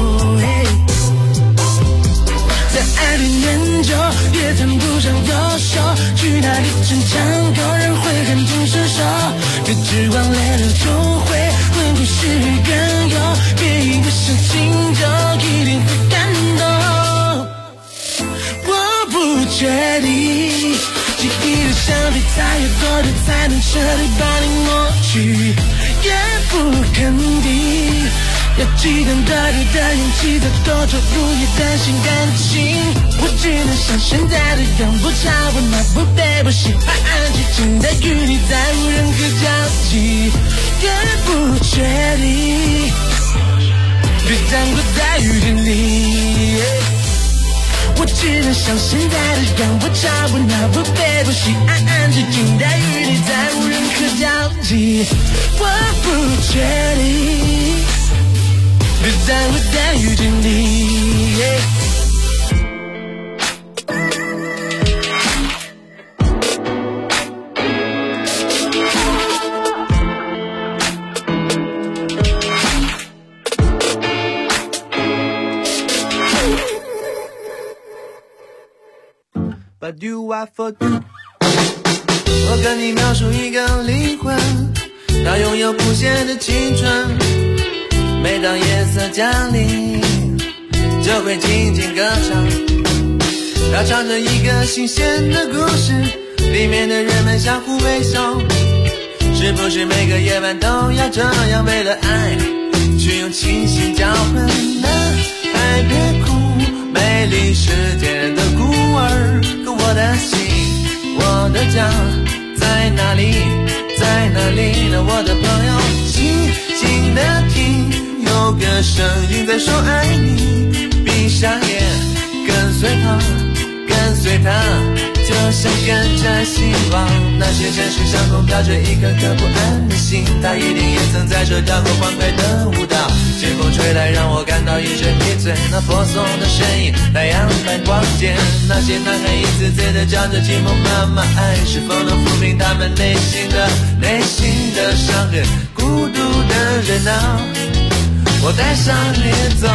在爱里研究，也谈不上优秀，去哪里逞强，有人会感同身受。别指望累了就会温故事更有，别以为深情就一定会感动。我不确定记忆的香味才有多久才能彻底把你抹去，也不肯定要几段大对的勇气才够投入一段新感情。我只能像现在这样不吵不闹不悲不喜，安安静静的与你再无任何交集。也不确定别让我再遇见你，我只能像现在这样不吵不闹不悲不喜，安安静静的与你再无任何交集。我不确定别让我再遇见你，But you are for you。 我跟你描述一个灵魂，它拥有不限的青春，每当夜色降临就会静静歌唱。它唱着一个新鲜的故事，里面的人们相互微笑。是不是每个夜晚都要这样为了爱去用清醒交换？爱别哭，美丽世界的孤儿，可我的心我的家在哪里在哪里呢？我的朋友静静的听，有个声音在说爱你，闭上眼跟随他跟随他，就像跟着希望。那些城市上空飘着一颗颗不安的心，他一定也曾在这跳过欢快的舞蹈。清风吹来让我感到一阵迷醉，那婆娑的身影太阳般光洁，那些男孩一次次的叫着寂寞妈妈，爱是否能抚平他们内心的伤痕，孤独的人啊，我带上你走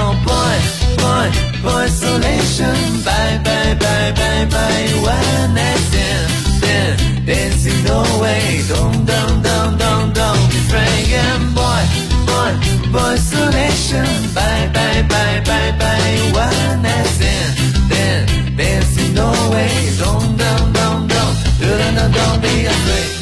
boy isolation bye bye bye bye bye one night stand dancing away don't be afraid and boy isolation bye bye bye bye bye one night stand dancing away don't be afraid。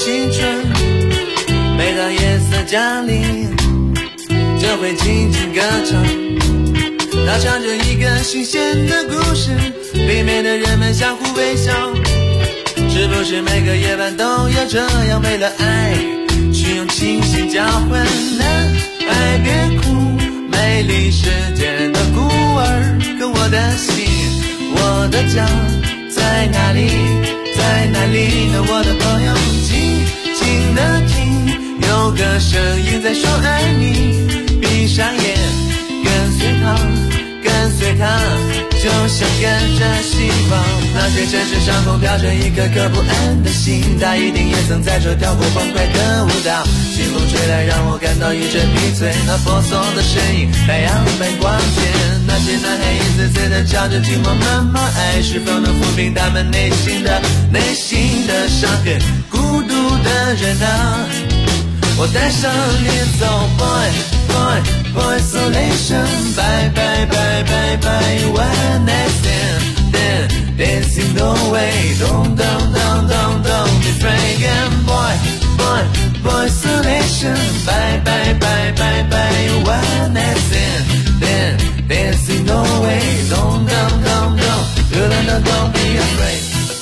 青春。每当夜色降临，就会轻轻歌唱，它唱着一个新鲜的故事，里面的人们相互微笑。是不是每个夜晚都要这样，为了爱去用清醒交换呢？爱别哭，美丽世界的孤儿，可我的心，我的家在哪里？在哪里呢？我的朋友，静静的听，有个声音在说爱你。闭上眼，跟随他，跟随他，就像跟着希望。那些城市上空飘着一颗颗不安的心，他一定也曾在这跳过欢快的舞蹈。清风吹来，让我感到一阵迷醉。那婆娑的身影，太阳般光洁。那些男孩一次次地叫着寂寞妈妈，爱是否能抚平他们内心的伤痕？孤独的人啊，我带上你走 ，boy isolation， bye bye bye bye bye one night stand， dancing the way， don't be afraid again， boy isolation， bye bye bye bye bye one night stand， dancing the way， don't be afraid。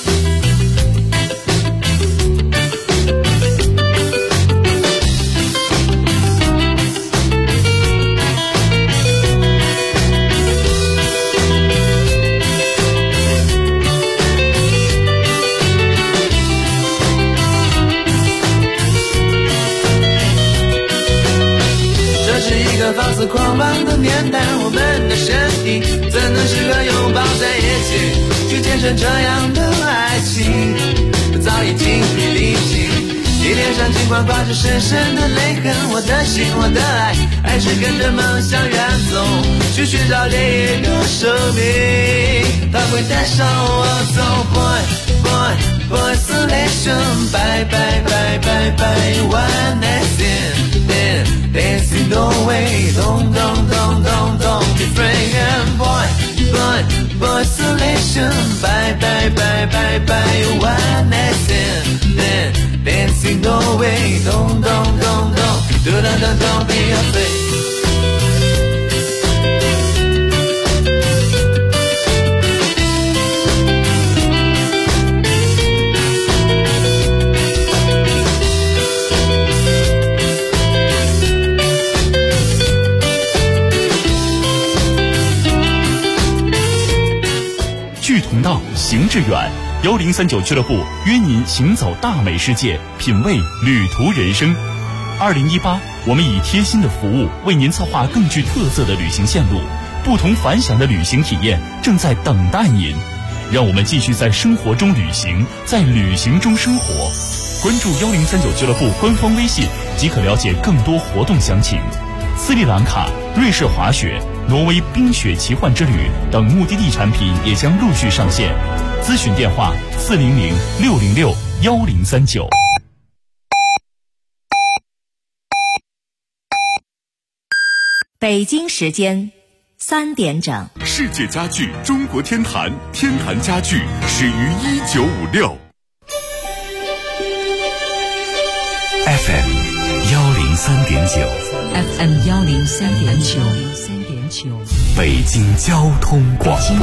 放肆狂妄的年代，我们的身体怎能适合拥抱在一起，去见证这样的爱情？早已精疲力尽，你脸上尽管挂着深深的泪痕，我的心，我的爱，还是跟着梦想远走，去寻找另一个生命，它会带上我走。boy isolation， bye bye bye bye bye one night stand，dancing the way， don't be afraid， boy isolation， bye bye bye bye bye one night stand，dancing the way， don't be afraid。
同道行致远，1039俱乐部约您行走大美世界，品味旅途人生。2018，我们以贴心的服务为您策划更具特色的旅行线路，不同凡响的旅行体验正在等待您。让我们继续在生活中旅行，在旅行中生活。关注1039俱乐部官方微信即可了解更多活动详情。斯里兰卡、瑞士滑雪、挪威冰雪奇幻之旅等目的地产品也将陆续上线。咨询电话400-606-1039。
北京时间3点整。
世界家具中国天坛，天坛家具始于1956。
FM 103.9
FM 103.9，
北京交通广播。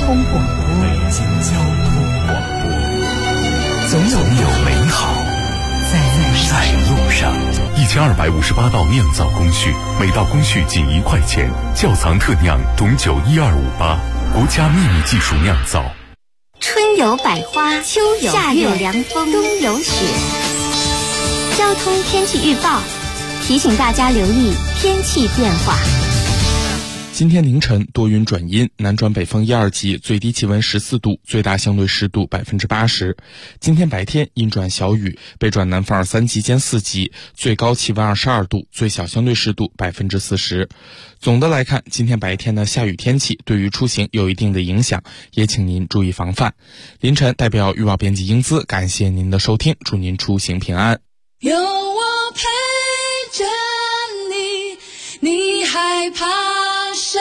总有美好在路上。
1258道酿造工序，每道工序仅1块钱。窖藏特酿董酒12588，国家秘密技术酿造。
春有百花，秋有夏有凉风，冬有雪。交通天气预报提醒大家留意天气变化。
今天凌晨多云转阴，南转北风1、2级，最低气温14度，最大相对湿度80%。今天白天阴转小雨，北转南风2、3级兼4级，最高气温22度，最小相对湿度40%。总的来看，今天白天的下雨天气对于出行有一定的影响，也请您注意防范。凌晨代表预报编辑英姿，感谢您的收听，祝您出行平安。
有我陪着你，你害怕什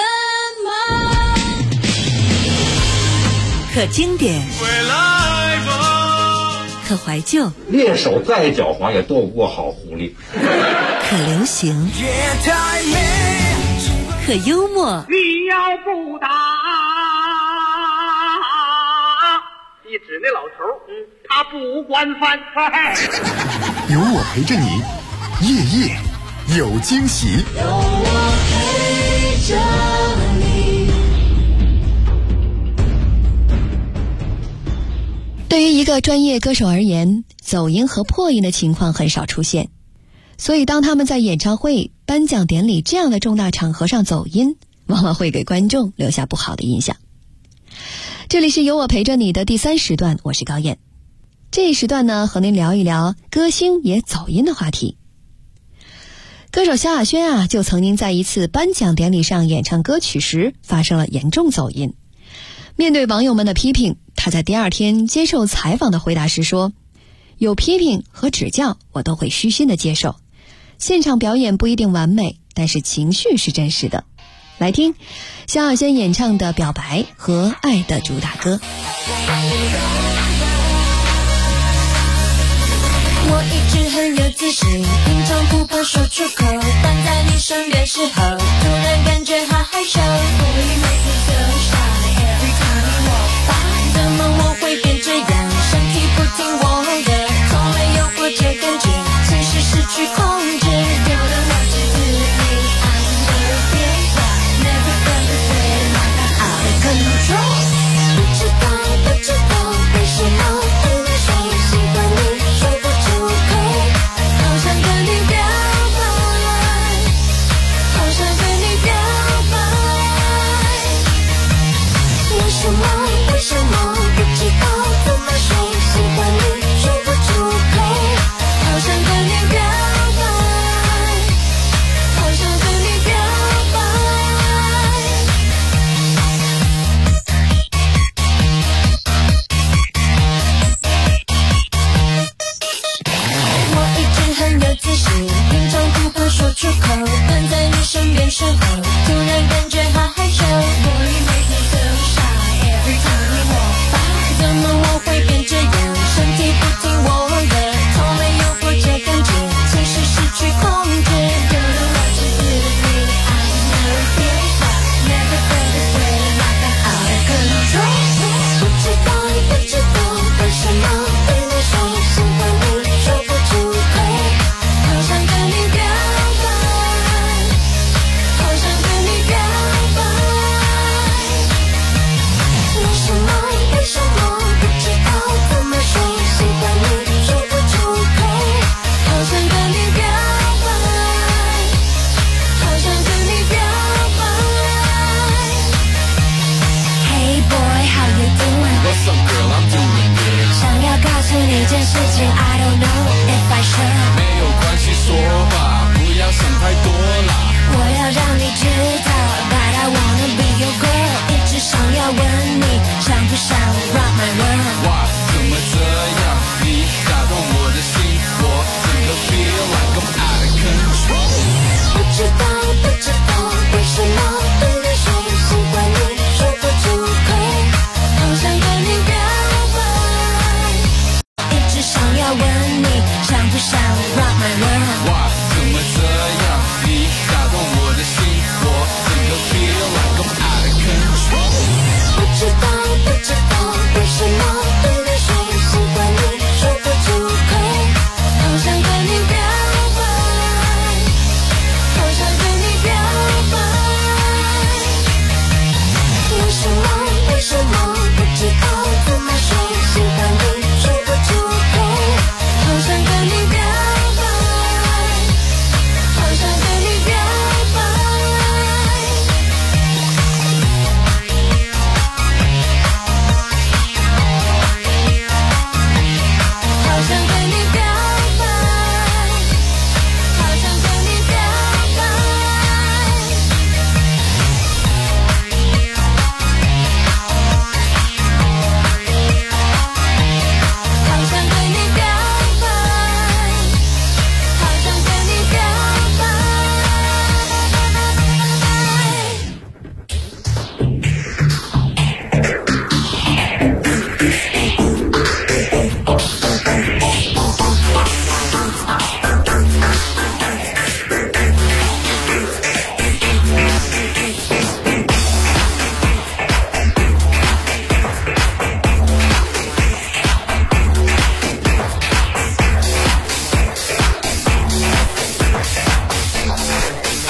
么？
可经典，
回来吧，
可怀旧，
猎手再狡猾也斗不过好狐狸。
可流行，可幽默。
你要不打，一指那老头，他不管饭。
有我陪着你，夜夜有惊喜。有我陪着你。
对于一个专业歌手而言，走音和破音的情况很少出现，所以当他们在演唱会、颁奖典礼这样的重大场合上走音，往往会给观众留下不好的印象。这里是有我陪着你的第3时段，我是高燕。这一时段呢，和您聊一聊歌星也走音的话题。歌手萧亚轩啊，就曾经在一次颁奖典礼上演唱歌曲时发生了严重走音。面对网友们的批评，他在第2天接受采访的回答时说，有批评和指教我都会虚心的接受，现场表演不一定完美，但是情绪是真实的。来听萧亚轩演唱的《表白》和《爱的主打歌》。
我一直很有自信，平常不怕说出口，但在你身边时候，突然感觉好害羞。怎么我会变这样？身体不听我的，从没有过这感觉，其实失去控制。有人忘记自己 under 变化 ，never gonna say out of control。不知道为什么突然说喜欢你，说不出口，好想跟你表白，好想跟你表白。为什么？为什么不知道怎么说喜欢你，说不出口，好想跟你表白。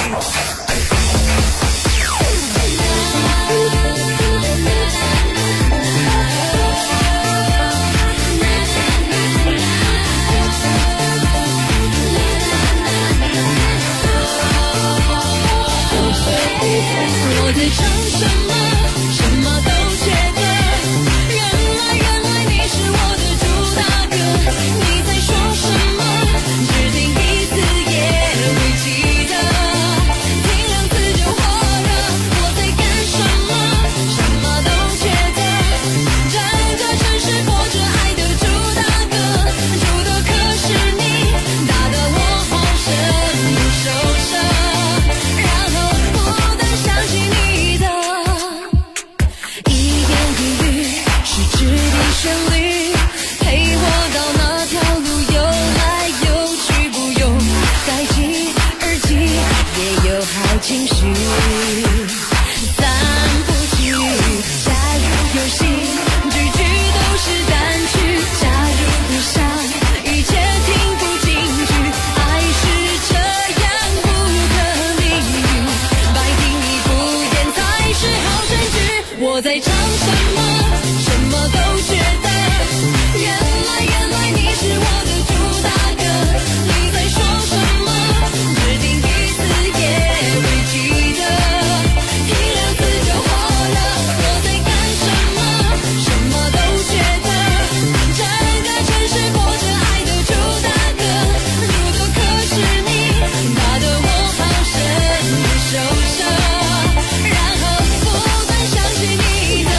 我在唱什么，什么都觉得，原来你是我的主打歌。你在说什么，只听一次也会记得，听两次就火热。我在干什么，什么都觉得，整个城市播着爱的主打歌，主的可是你，打得我好生不受伤，然后不断想起你的一言一语是指定旋律，陪我到那条路游来游去，不用戴起耳机也有好情绪，散不去，加入游戏，句句都是单曲，加入不上，一切听不进去，爱是这样不可理喻，白听你不言才是好证据。我在唱什么，什么都觉得，原来你是我的主打歌。你在说什么，只听一次也会记得，听两次就火热。我在干什么，什么都觉得，整个城市播着爱的主打歌，主的可是你，打得我好生不受伤，然后不断想起你的。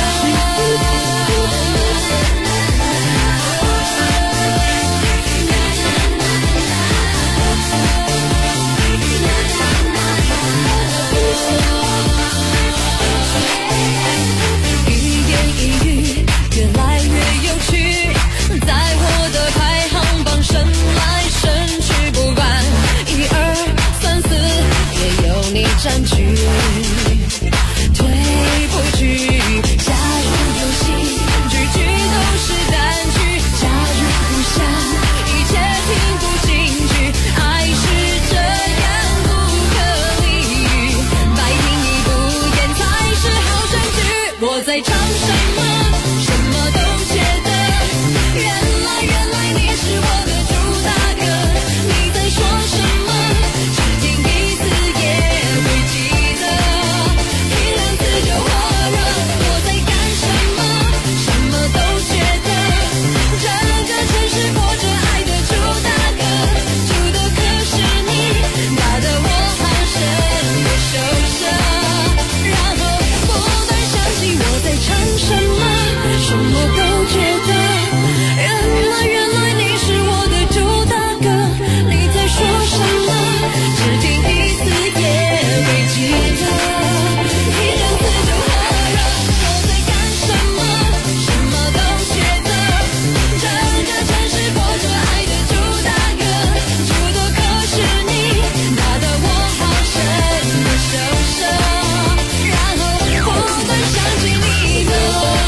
一言一语越来越有趣，在我的排行榜升来升去，不管1、2、3、4也有你占据，退不去，加入游戏，句句都是单曲，加入不上，一切听不进去，爱是这样不可理喻，白听你不言才是好证据。我在唱什么，什么都觉得，原来你是我的主打歌。你在说什么，只听一次也会记得，听两次就火热。我在干什么，什么都觉得，整个城市播着爱的主打歌，主的可是你，打得我好生不受伤，然后不断想起我在唱什么，什么都觉得，原来你是我的主打歌。你在说什么，只听一次也会记得，听两次就火热。我在干什么，什么都觉得，整个城市播着爱的主打歌，主的可是你，打得我好生不受伤，然后不断想起你的。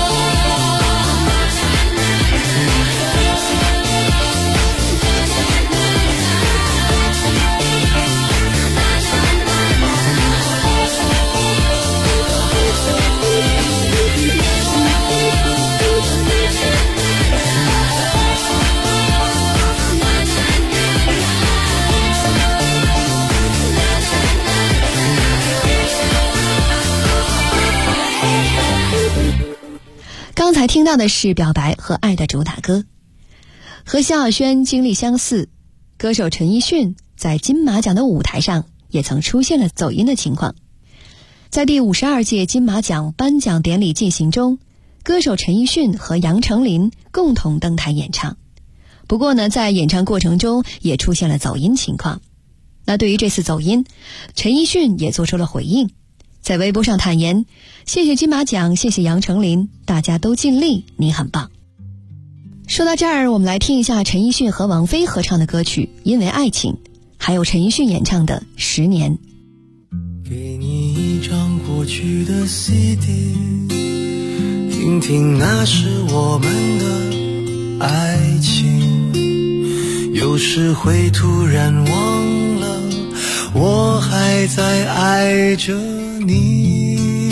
刚才听到的是表白和爱的主打歌，和萧亚轩经历相似，歌手陈奕迅在金马奖的舞台上也曾出现了走音的情况。在第52届金马奖颁奖典礼进行中，歌手陈奕迅和杨丞琳共同登台演唱。不过呢，在演唱过程中也出现了走音情况。那对于这次走音，陈奕迅也做出了回应，在微博上坦言，谢谢金马奖，谢谢杨丞琳，大家都尽力，你很棒。说到这儿，我们来听一下陈奕迅和王菲合唱的歌曲《因为爱情》，还有陈奕迅演唱的《10年》。
给你一张过去的 CD， 听听那是我们的爱情，有时会突然忘了我还在爱着你。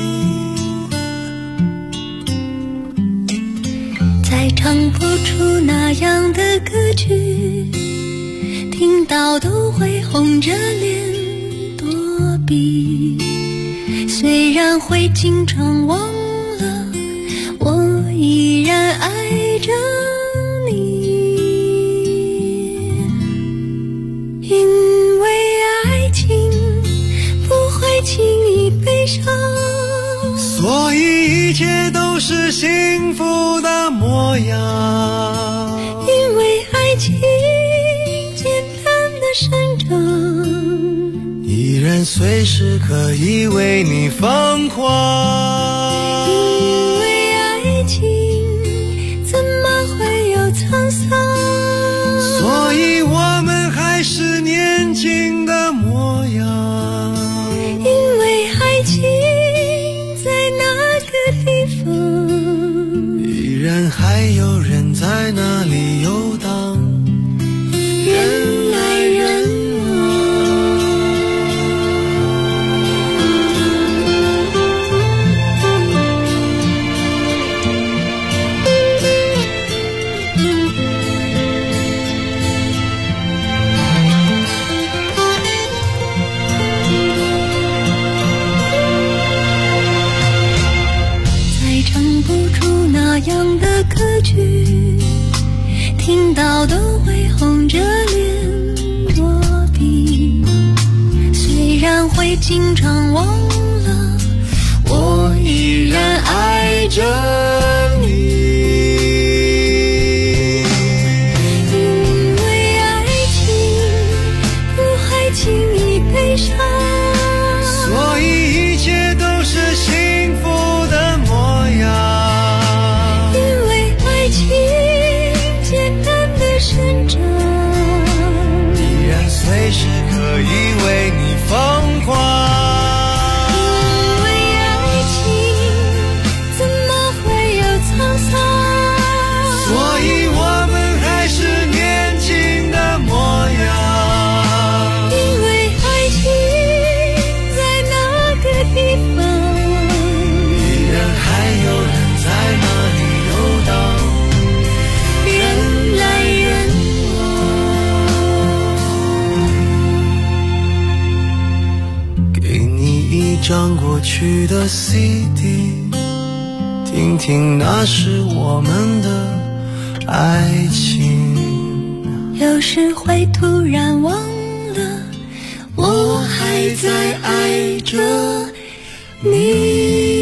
再唱不出那样的歌曲，听到都会红着脸躲避。虽然会经常忘了，我依然爱着你。因为爱情不会轻易悲伤，
所以一切都是幸福的模样。
因为爱情简单的生长，
依然随时可以为你疯狂。
因为爱情怎么会有沧桑，
所以我们还是年轻的模样。
因为爱情在那个地方，
依然还有人在那里游荡，
人来人样的歌曲，听到都会红着脸躲避。虽然会经常忘了，我依然爱着你。因为爱情不会轻易悲伤，
所以一切都是幸福的模样。随时可以为你疯狂。
因为爱情怎么会有沧桑，
所以我们还是年轻的模样。
因为爱情在那个地方，
依然还有人在那里游荡，
人来人
一张过去的 CD， 听听那是我们的爱情。
有时会突然忘了，我还在爱着你。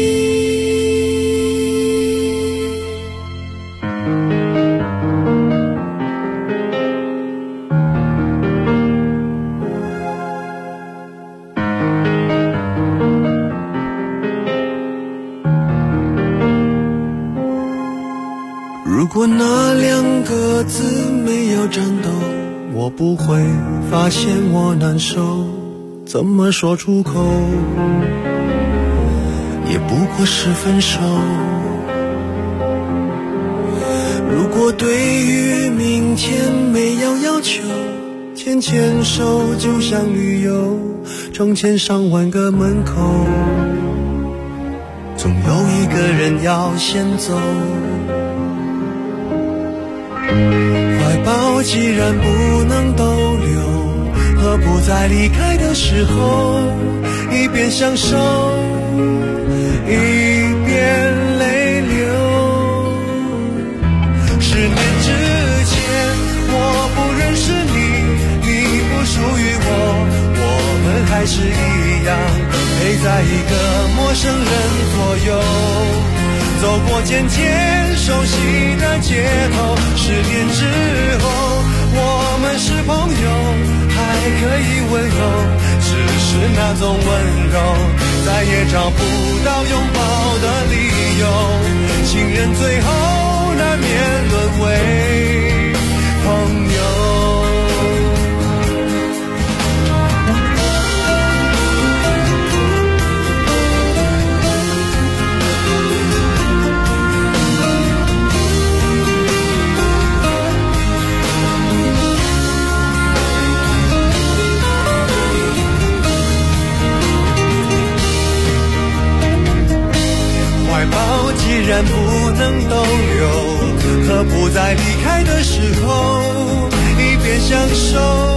如果那两个字没有战斗，我不会发现我难受，怎么说出口，也不过是分手。如果对于明天没有要求，牵牵手就像旅游，成千上万个门口，总有一个人要先走。怀抱既然不能逗留，何不在离开的时候，一边享受一边泪流。10年之前我不认识你，你不属于我，我们还是一样陪在一个陌生人左右，走过渐渐熟悉的街头。10年之后我们是朋友，还可以温柔，只是那种温柔再也找不到拥抱的理由。情人最后难免沦为朋友。 然不能都有，何不在离开的时候一边享受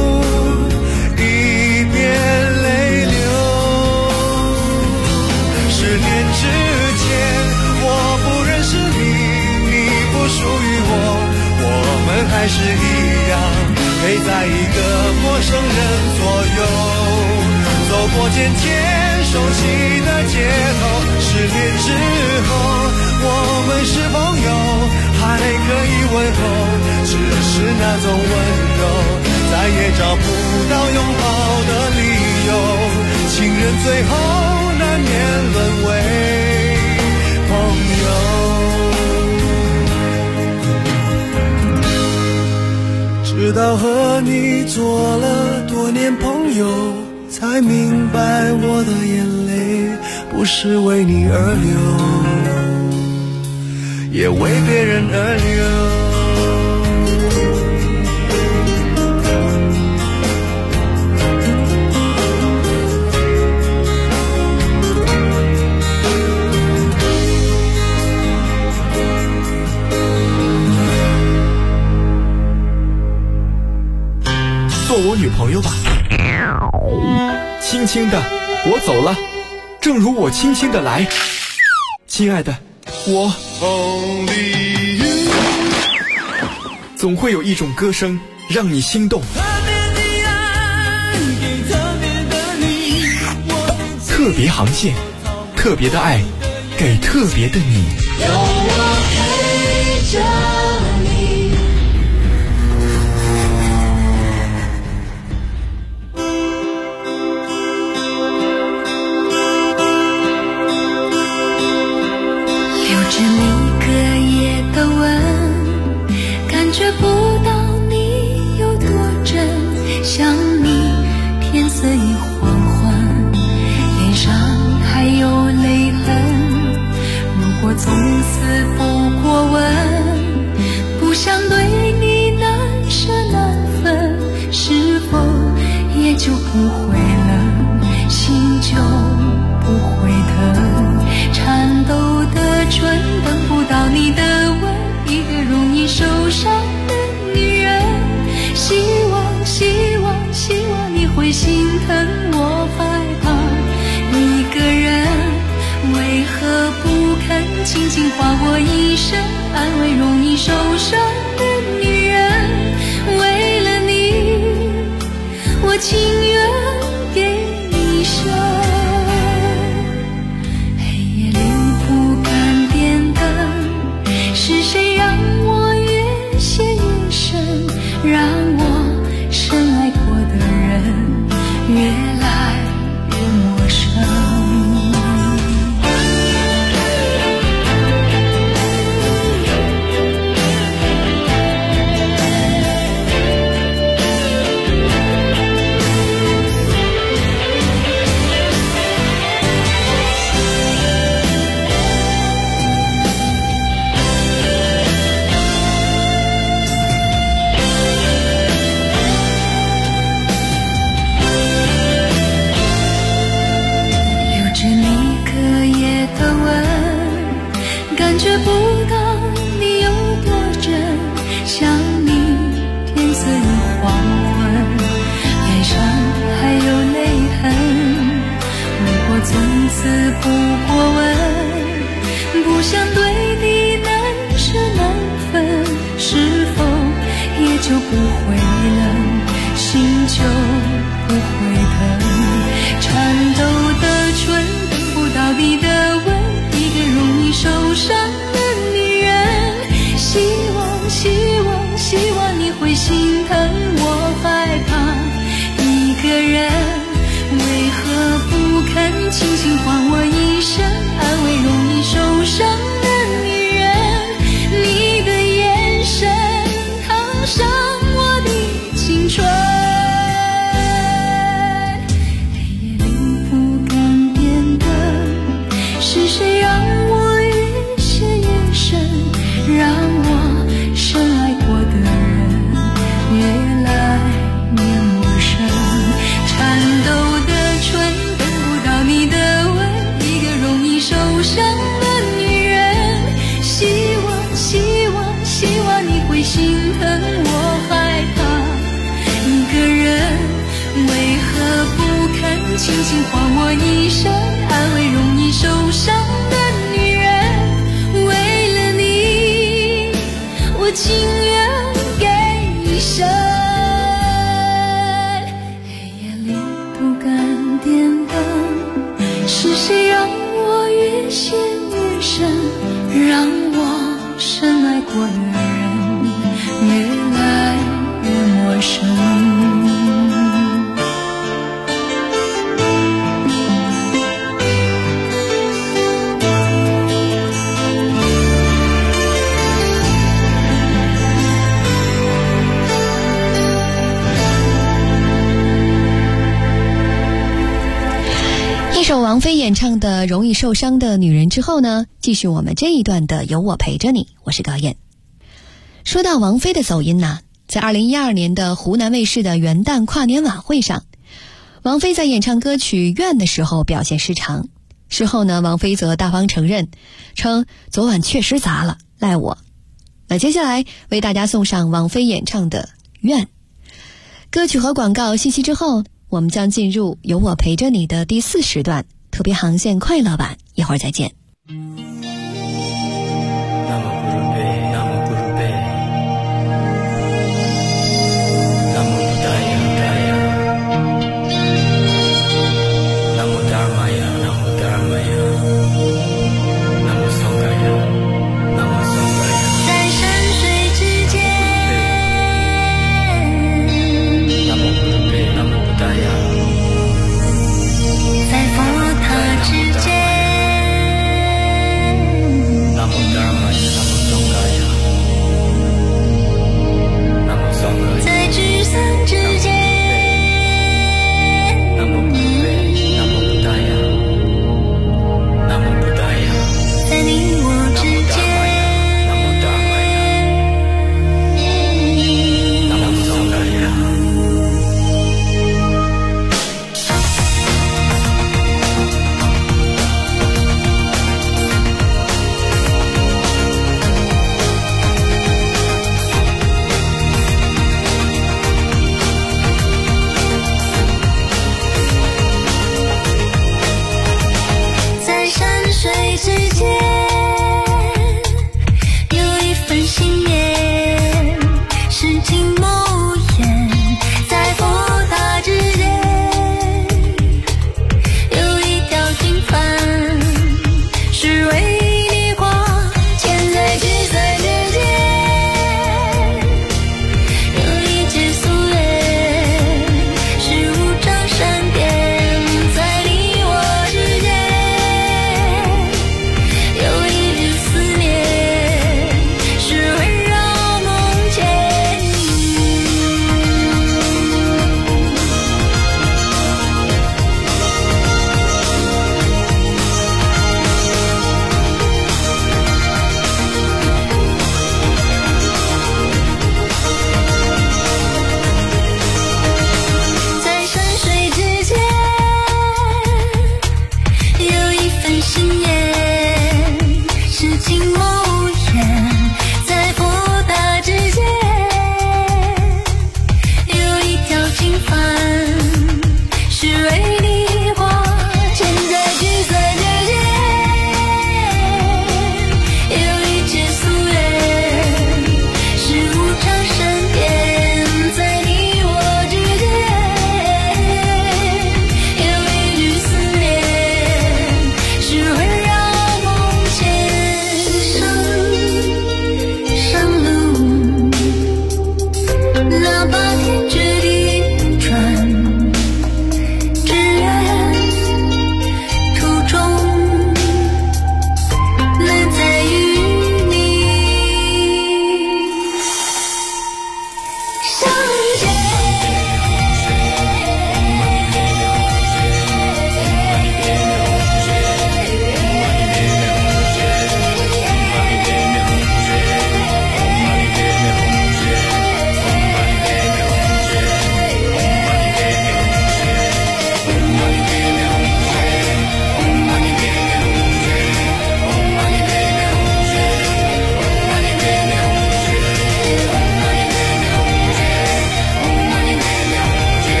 一边泪流。10年之前我不认识你，你不属于我们还是一样陪在一个陌生人左右，走过渐渐熟悉的街头。10年之后我们是朋友，还可以问候，只是那种温柔再也找不到拥抱的理由，情人最后难免沦为朋友。直到和你做了多年朋友，才明白我的眼泪不是为你而流，也为别人而流。
做我女朋友吧。轻轻的，我走了，正如我轻轻的来。亲爱的，我总会有一种歌声让你心动。特别航线，特别的爱，给特别的你。有我陪着你。
留着你隔夜的吻，感觉不到你有多真，想你天色已黄昏，脸上还有泪痕。如果从此不过问，不想对你难舍难分，是否也就不会冷，心就不会疼，颤抖的唇等不到你的吻，一个容易受伤的女人，希望你会心疼我害怕一个人，为何不肯轻轻划过一生，安慰容易受伤的女人，为了你我情愿给一生。黑夜里不敢点灯，是谁让我越陷越深，让我深爱过的人越来越陌生。 轻轻唤我一声，安慰容易受伤的女人。为了你，我情愿给一生。黑夜里不敢点灯，是谁让我越陷越深，让我深爱过的人越来越陌生。
一首王菲演唱的《容易受伤的女人》之后呢，继续我们这一段的有我陪着你，我是高燕。说到王菲的走音呢，在2012年的湖南卫视的元旦跨年晚会上，王菲在演唱歌曲《愿》的时候表现失常。事后呢，王菲则大方承认，称昨晚确实砸了，赖我。那接下来为大家送上王菲演唱的《愿》。歌曲和广告信息之后，我们将进入有我陪着你的第4时段特别航线快乐版，一会儿再见。
在佛塔之间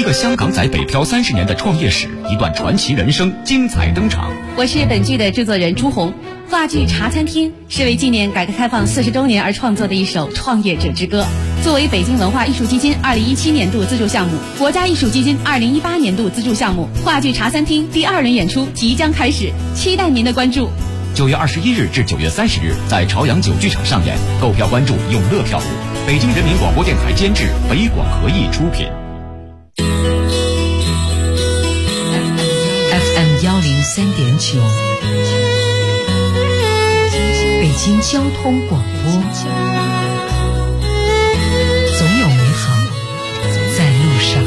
一个香港仔北漂30年的创业史，一段传奇人生精彩登场。
我是本剧的制作人朱红。话剧《茶餐厅》是为纪念改革开放40周年而创作的一首创业者之歌。作为北京文化艺术基金2017年度资助项目、国家艺术基金2018年度资助项目，话剧《茶餐厅》第2轮演出即将开始，期待您的关注。
9月21日至9月30日，在朝阳9剧场上演，购票关注永乐票务。北京人民广播电台监制，北广合艺出品。
FM 103.9，北京交通广播，总有美好在路上。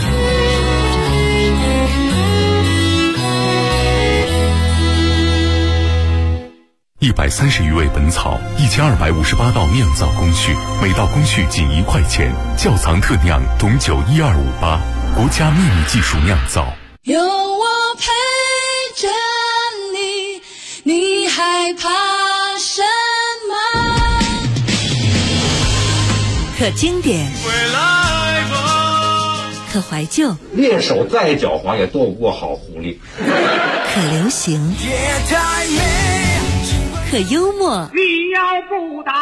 130余味本草，1258道酿造工序，每道工序仅1块钱。窖藏特酿董酒12588，国家秘密技术酿造。
有我陪着你，你害怕什么？
可经典，可怀旧，
猎手再狡猾也斗不过好狐狸。
可流行，可幽默。
你要不打，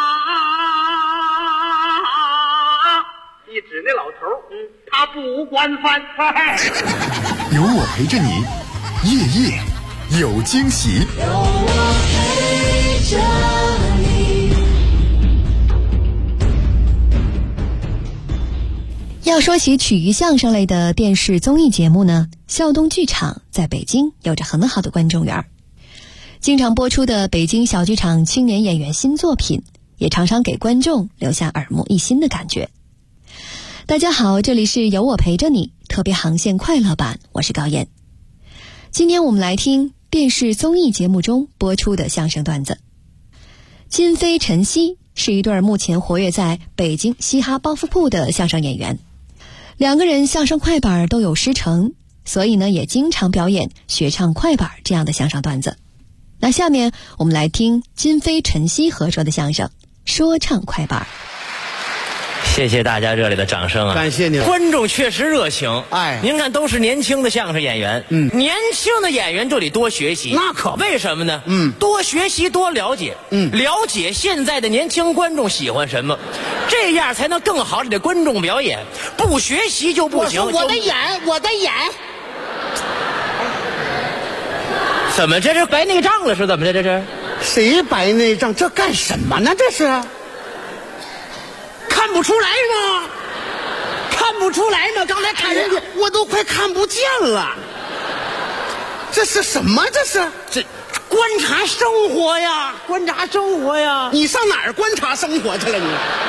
一指那老头，他不惯犯。
有我陪着你，夜夜有惊喜。
有我陪着你。
要说起曲艺相声类的电视综艺节目呢，孝东剧场在北京有着很好的观众缘。经常播出的北京小剧场青年演员新作品，也常常给观众留下耳目一新的感觉。大家好，这里是有我陪着你特别航线快乐版，我是高燕。今天我们来听电视综艺节目中播出的相声段子。金飞、陈曦是一对目前活跃在北京嘻哈包袱铺的相声演员，两个人相声快板都有师承，所以呢也经常表演学唱快板这样的相声段子。那下面我们来听金飞、陈曦合说的相声说唱快板。
谢谢大家热烈的掌声啊！
感谢您，
观众确实热情。
哎，
您看都是年轻的相声演员，年轻的演员就得多学习。
那可
为什么呢？多学习多了解，了解现在的年轻观众喜欢什么，这样才能更好地给观众表演。不学习就不行。
我的眼。
怎么这是白内障了？是怎么的？这是
谁白内障？这干什么呢？这是看不出来吗？看不出来吗？刚才看人家，我都快看不见了。这是什么？这观察生活呀，观察生活呀！你上哪儿观察生活去了？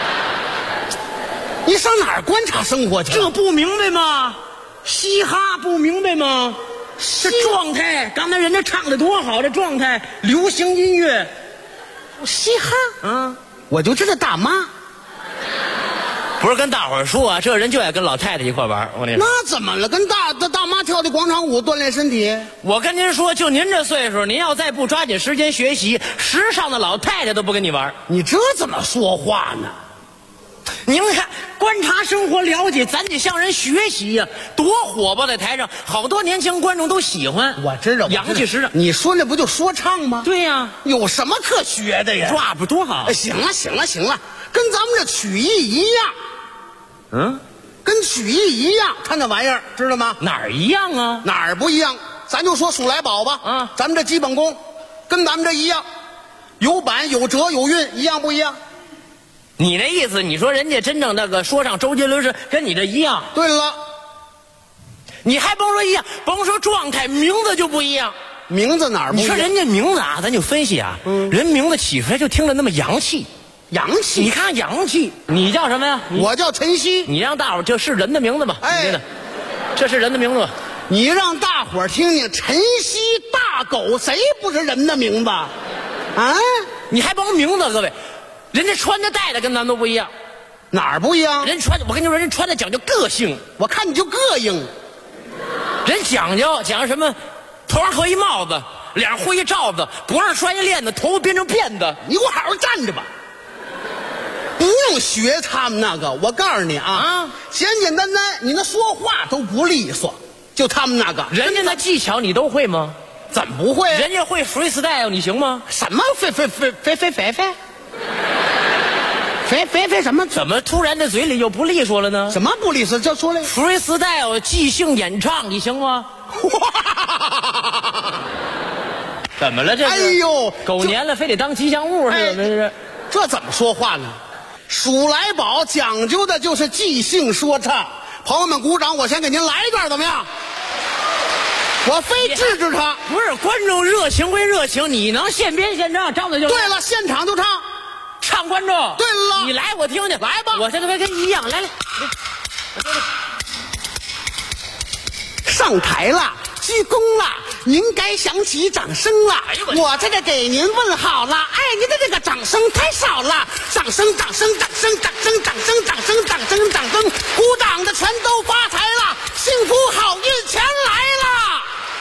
你上哪儿观察生活去了？
这不明白吗？嘻哈不明白吗？这状态，刚才人家唱的多好，这状态，流行音乐，
嘻哈我就知道大妈。
不是跟大伙儿说啊，这人就爱跟老太太一块玩。我跟你说，
那怎么了？跟大妈跳的广场舞锻炼身体。
我跟您说，就您这岁数，您要再不抓紧时间学习，时尚的老太太都不跟你玩。
你这怎么说话呢？
您看，观察生活，了解，咱得向人学习呀，多火爆在台上，好多年轻观众都喜欢。
我知道，
洋气时尚。
你说那不就说唱吗？
对呀，
有什么可学的呀
？rap多好。
行了，跟咱们这曲艺一样。跟曲艺一样，看那玩意儿，知道吗？
哪儿一样啊？
哪儿不一样？咱就说数来宝吧。咱们这基本功，跟咱们这一样，有板有折有韵，一样不一样？
你那意思，你说人家真正那个说唱周杰伦是跟你这一样？
对了，
你还甭说一样，甭说状态，名字就不一样。
名字哪儿不一样？
你说人家名字啊，咱就分析啊，人名字起出来就听着那么洋气。
洋气，
你看洋气。你叫什么呀？
我叫陈曦。
你让大伙儿，这是人的名字吧？哎，这是人的名字吧？
你让大伙儿听听，陈曦大狗，谁不是人的名字？啊？
你还甭名字，各位，人家穿的戴的跟咱都不一样。
哪儿不一样？
人穿，我跟你说，人穿的讲究个性。
我看你就膈应。
人讲究什么？头上扣一帽子，脸上挥一罩子，脖上拴一链子，头发编成辫子。
你给我好好站着吧，不用用学他们那个，我告诉你啊，简简单单，你那说话都不利索，就他们那个，
人家那技巧你都会吗？
怎么不会？
人家会 freestyle， 你行吗？
什么飞什么？
怎么突然在嘴里又不利索了呢？
什么不利索？就说了
freestyle 即兴演唱，你行吗？怎么了这是？
哎呦，
狗年了非得当吉祥物是怎么是？
这怎么说话呢？数来宝讲究的就是即兴说唱。朋友们鼓掌，我先给您来一段，怎么样？我非制止他。
不是，观众热情归热情，你能现编现唱，张嘴就来。
对了，现场就唱，
唱观众。
对了，
你来我听听，
来吧，
我这都跟一样，来，
上台了，鞠躬了，您该响起掌声了。我这个给您问好了，哎，您的这个掌声太少了，掌声，鼓掌的全都发财了，幸福好运全来了。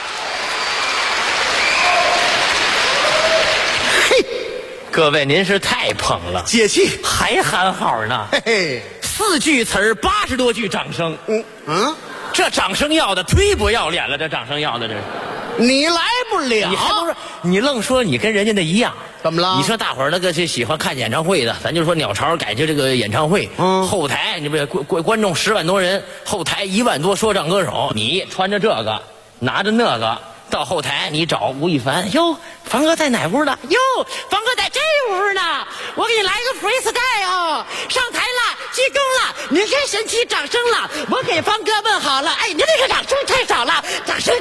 嘿，
各位您是太捧了，
解气，
还喊好呢。
嘿嘿
，4句词儿80多句掌声。这掌声要的忒不要脸了，这掌声要的这是。
你来不了，
你还不是你愣说你跟人家的一样，
怎么了？
你说大伙儿那个是喜欢看演唱会的，咱就说鸟巢改就这个演唱会，后台你不是观众10万多人，后台1万多说唱歌手，你穿着这个拿着那个到后台，你找吴亦凡，哟，凡哥在哪屋呢？哟，凡哥在这屋呢，我给你来个 freestyle， 上台了，鞠躬了，您该神奇掌声了，我给凡哥问好了，哎，您这个掌声太少了，掌声。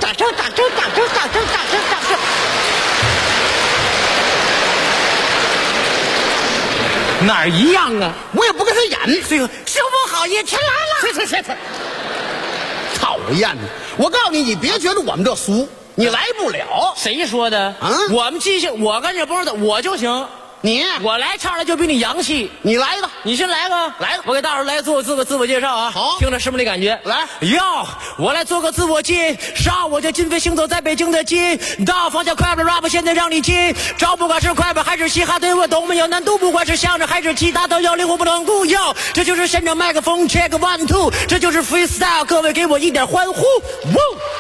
哪儿一样啊？
我也不跟他演。
最后，幸福好运全来了。
去，讨厌！我告诉你，你别觉得我们这俗，你来不了。
谁说的？我们即兴，我跟这不是的，我就行。我来唱的就比你洋气，
你来吧，
你先来吧，我给大伙儿来做个自我介绍啊，
好，
听着是不是那感觉？
来，
我来做个自我介绍，我叫金飞行走在北京的金，大方向快乐 rap 现在让你进，找不管是快板还是嘻哈，对我都没有难度，不管是相声还是其他都要灵活不能固有，这就是现场麦克风 check 1 2， 这就是 freestyle， 各位给我一点欢呼，哇！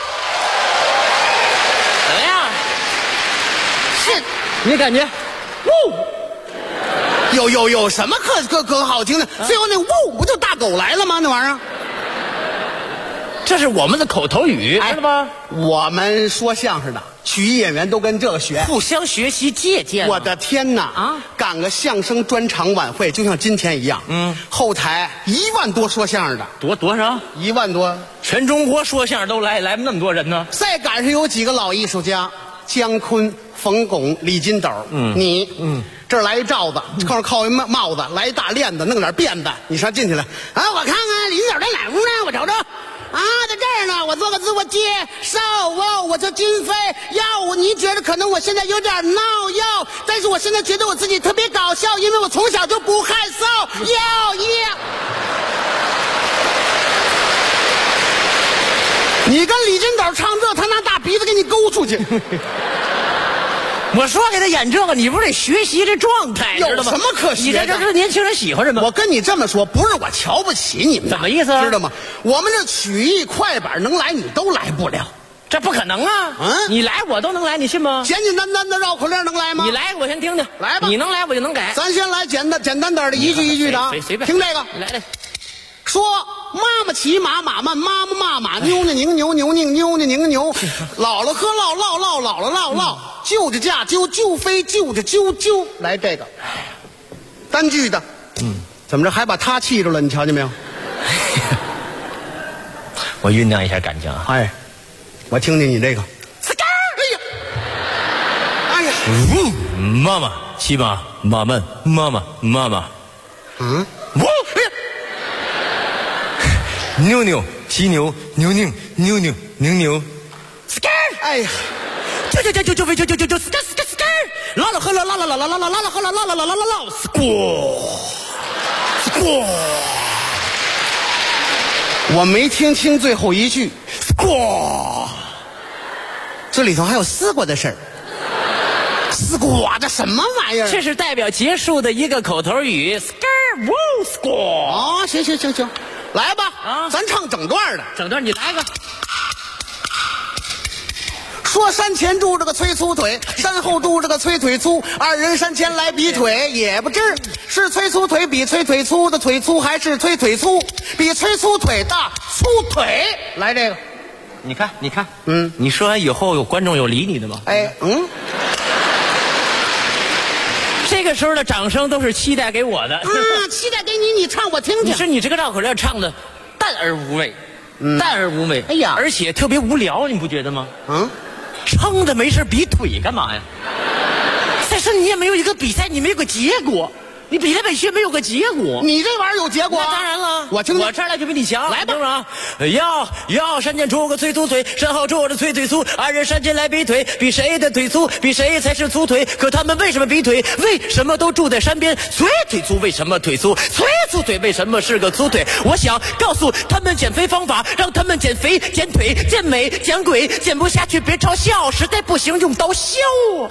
怎么样？是，你感觉？
有什么可好听的？最后那呜不就大狗来了吗？那玩意儿，
这是我们的口头语，知道吗？
我们说相声的曲艺演员都跟这个学，
互相学习借鉴。
我的天哪！赶个相声专场晚会，就像今天一样。后台1万多说相声的，
多少
？1万多，
全中国说相声都来那么多人呢。
再赶上有几个老艺术家，姜昆、冯巩、李金斗，这儿来一罩子，后面靠一帽子，来一大链子，弄点辫子，你上进去了啊！我看看李金斗在哪屋呢？我瞅瞅，啊，在这儿呢。我做个自我介绍，我叫金飞。你觉得可能我现在有点闹药，但是我现在觉得我自己特别搞笑，因为我从小就不害臊。你跟李金斗唱这，他拿大鼻子给你勾出去。
我说给他演这个，你不是得学习这状态，
有什么可学的？
你这年轻人喜欢什么？
我跟你这么说，不是我瞧不起你们，
怎么意思？
知道吗？我们这曲艺快板能来，你都来不了，
这不可能啊！你来我都能来，你信吗？
简简单单的绕口令能来吗？
你来，我先听听。
来吧，
你能来我就能改。
咱先来简单点的，一句一句的啊。
随便
听这个，
来。
说妈妈骑马，马慢，妈妈骂马，妞呢拧牛，牛拧妞呢拧牛，姥姥喝唠，姥姥唠，舅舅驾啾，舅飞舅舅啾啾。来这个单句的，怎么着还把他气着了？你瞧见没有？
我酝酿一下感情啊。
我听听你这个。哎呀，
妈妈骑马，马慢，妈妈。妞骑牛，牛拧牛。
哎呀，
就拉了喝了，
我没听清最后一句，这里头还有丝瓜的事儿。丝瓜这什么玩意儿？
这是代表结束的一个口头语。
score。啊，行，来吧，咱唱整段的。
整段你来个。
说山前住着个崔粗腿，山后住着个崔腿粗，二人山前来比腿，也不知是崔粗腿比崔腿粗的腿粗，还是崔腿粗比崔粗腿大粗腿。来这个，
你看，你说完以后有观众有理你的吗？这个时候的掌声都是期待给我的。
期待给你，你唱我听听。
是你这个绕口令唱的淡而无味，淡而无味。
哎呀，
而且特别无聊，你不觉得吗？撑着没事比腿干嘛呀？再说你也没有一个比赛，你没有个结果，你比来比去没有个结果。
你这玩意儿有结果？
那当然了，
我听听，
我这儿来就比你强。
来吧，
要山前出个崔粗腿，山后住着崔腿粗，二人山前来比腿，比谁的腿粗，比谁才是粗腿。可他们为什么比腿？为什么都住在山边？崔腿粗为什么腿粗？崔粗腿为什么是个粗腿？我想告诉他们减肥方法，让他们减肥、减腿、减美、减鬼，减不下去别嘲笑，实在不行用刀削啊！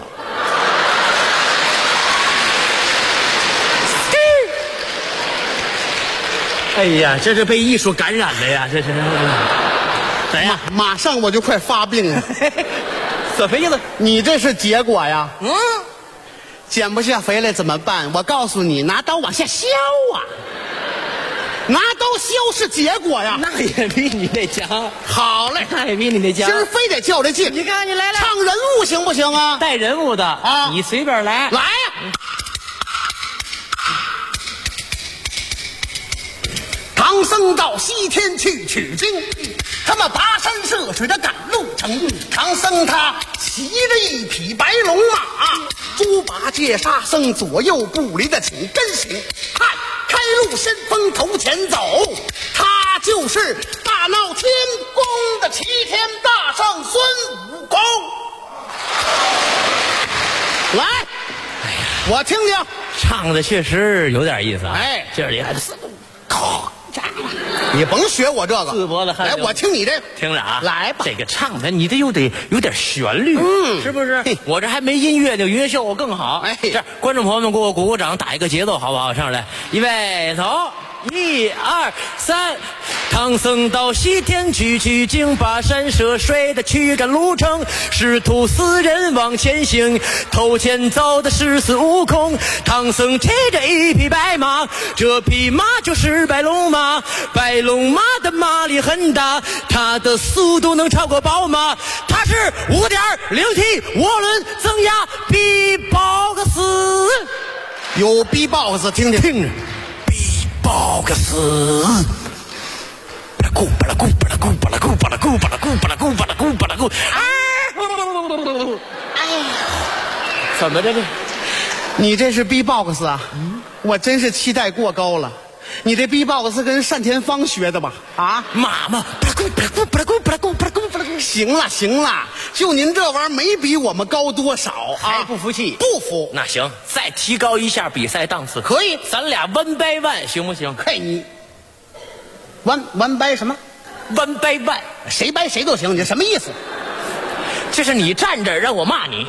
哎呀，这是被艺术感染了呀！这是怎样？
马上我就快发病了。
怎么意思？
你这是结果呀？减不下肥来怎么办？我告诉你，拿刀往下削啊！拿刀削是结果呀。
那也比你那强。
好嘞，
那也比你那强。
今儿非得较这劲。
你看，你来，
唱人物行不行啊？
带人物的啊，你随便来。
来呀！唐僧到西天去取经，他们跋山涉水的赶路程。唐僧他骑着一匹白龙马，猪八戒沙僧左右不离的紧跟行，开路先锋头前走。他就是大闹天宫的齐天大圣孙悟空。来，我听听，
唱的确实有点意思啊。这里还是
你甭学我这个，
四脖子汗。
来，我听你这，
听着啊，
来吧。
这个唱的你得有点旋律，是不是？我这还没音乐，那音乐效果更好。这观众朋友们给我鼓鼓掌，打一个节奏，好不好？上来，预备，走。1、2、3，唐僧到西天去取经，跋山涉水的驱赶路程，师徒4人往前行，头前走的是孙悟空。唐僧骑着一匹白马，这匹马就是白龙马，白龙马的马力很大，它的速度能超过宝马，它是5.0T 涡轮增压 B-Box。
有 B-Box 听听。
听着。box， 巴拉咕巴拉咕巴拉咕巴拉咕巴拉咕巴拉咕巴拉咕巴拉咕巴拉咕，怎么着这？
你这是 B-Box 啊？我真是期待过高了。你这 B-Box 跟单田芳学的吧？啊，
马嘛，巴拉咕巴拉咕巴拉咕巴拉咕巴拉咕巴拉咕。
行了，就您这玩意儿没比我们高多少啊？
还不服气？
不服。
那行，再提高一下比赛档次。
可以，
咱俩1 by 1行不行？
嘿，你1 by 什么
？1 by 1，
谁掰谁都行。你什么意思？
就是你站着让我骂你。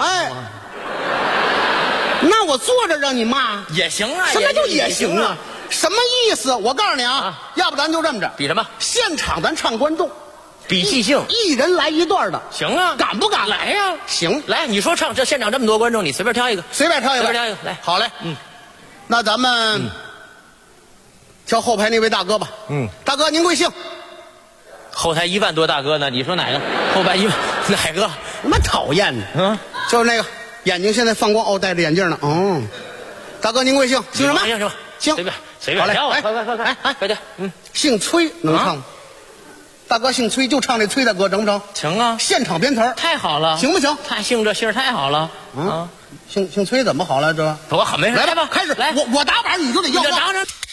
那我坐着让你骂
也行啊。
什么叫也行啊？什么意思？我告诉你啊，要不咱就这么着，
比什么？
现场咱唱观众，
比即兴，
一人来一段的。
行啊，
敢不敢？
来呀！
行，
来，你说唱，这现场这么多观众，你随便挑一个，
随便挑一个，
来，
好嘞。那咱们挑后排那位大哥吧。大哥您贵姓？
后台1万多大哥呢，你说哪个？后排1万哪个？
他妈讨厌呢！就是那个眼睛现在放光，戴着眼镜呢。大哥您贵姓？姓什么？
姓随便挑啊！快点！
姓崔，能唱吗？大哥姓崔，就唱这崔大哥，成不成？
成啊！
现场编词儿，
太好了，
行不行？
他姓这姓太好了
啊！姓崔怎么好了？这
我好没事，
来吧，开始来！我打板，你就得要话。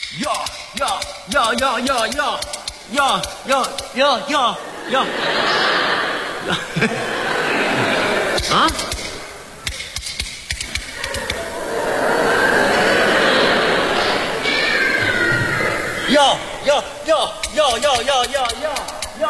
要啊！要！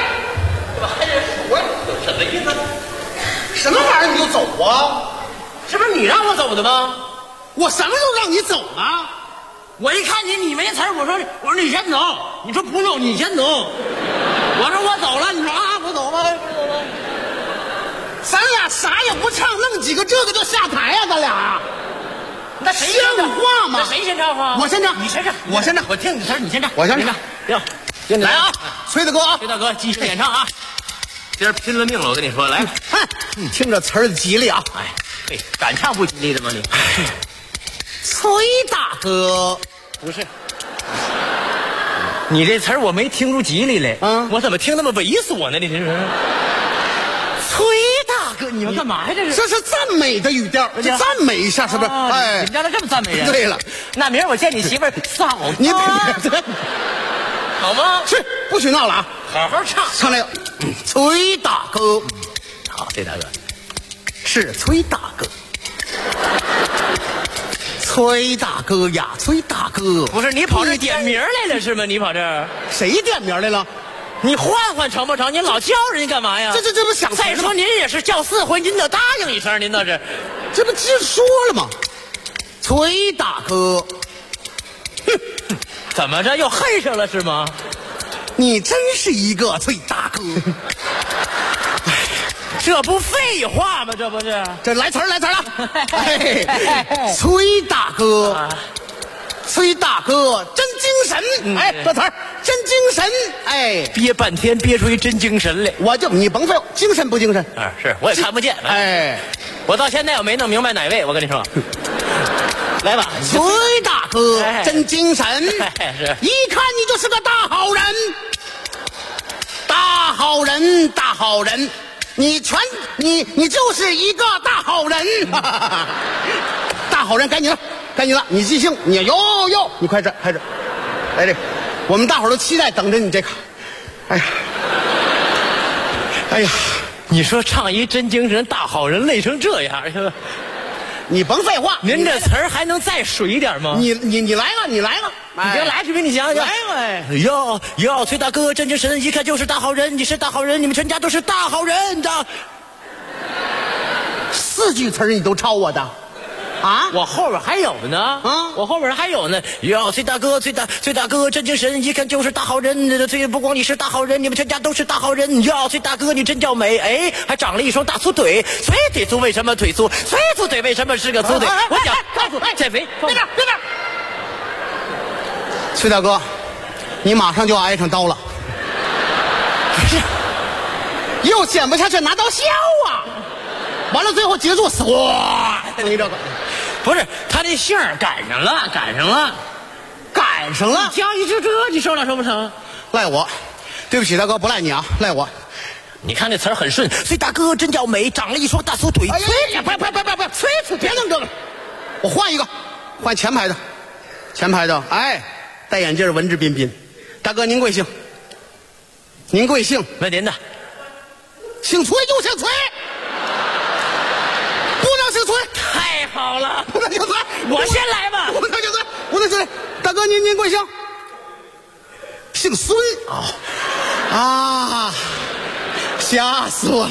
什么玩意儿你就走啊？
这不是你让我走的吗？
我什么时候让你走了？
我一看你没词儿，我说你先走，你说不用，你先走。我说我走了，你说啊，我走吧，不走了。
咱俩啥也不唱，弄几个这个就下台呀、咱俩。
那谁
像话吗？
那谁先唱啊？
我先唱，
你先唱，
我先唱。
我听你词儿，你先唱，
我先唱。
行，
来啊，崔大哥啊，
崔大哥即兴演唱啊！今儿拼了命了，我跟你说，来，
你听着词儿吉利啊！
哎，嘿，敢唱不吉利的吗你？
崔大哥，
不是，你这词儿我没听出吉利来，我怎么听那么猥琐呢？你这是？崔大哥，你们干嘛呀？这是？
这是赞美的语调，你赞美一下是不是？哎，
你们家都这么赞美人？
对了，
那明儿我见你媳妇儿扫
你
好吗？
去，不许闹了啊！
好好唱，
唱那个崔大哥，
好，崔大哥，
是崔大哥。崔大哥呀，崔大哥，
不是你跑这点名来了是吗？你跑这儿，
谁点名来了？
你换换成不成？你老叫人家干嘛呀？
这不想
再说您也是叫4回，您得答应一声，您倒是，
这不直说了吗？崔大哥，
哼，怎么着又恨上了是吗？
你真是一个崔大哥。
这不废话吗？这不是？
这来词儿了！崔大哥，崔大哥真精神！哎，这词儿真精神！哎，
憋半天憋出一真精神来，
你甭废话，精神不精神？
啊，是我也看不见。
哎，
我到现在我没弄明白哪位，我跟你说。来吧，
崔大哥真精神，
是，
一看你就是个大好人，大好人，大好人。你就是一个大好人，大好人，该你了，你即兴，你你快这，来这，我们大伙儿都期待等着你这个，哎呀，
你说唱一真精神大好人累成这样是吧？
你甭废话，
您这词儿还能再水一点吗？
你来个，你
别来视频，你讲讲。
来个，
哟，崔大哥真精神，一看就是大好人，你是大好人，你们全家都是大好人的。
4句词儿你都抄我的，啊？
我后边还有呢，我后边还有呢。哟，崔大哥真精神，一看就是大好人，不光你是大好人，你们全家都是大好人。哟，崔大哥你真叫美，哎，还长了一双大粗腿。崔腿粗为什么腿粗？崔粗腿为什么是个粗腿？我讲，告诉减肥，
别这，崔大哥，你马上就要挨上刀了，
不是，
又剪不下去，拿刀削啊！完了，最后结束，唰，你这个
不是他这姓儿赶上了，你加一这你受了受不成？
赖我，对不起大哥，不赖你啊，赖我。
你看这词儿很顺，崔大哥真叫美，长了一双大粗腿。
哎呀，崔，别弄这个，我换一个，换前排的，哎，戴眼镜，文质彬彬。大哥您贵姓？
问您的，
姓崔就姓崔。姓崔，
太好了！
不能姓崔，
我先来吧。
不能姓崔，大哥您贵姓？姓孙啊！吓死我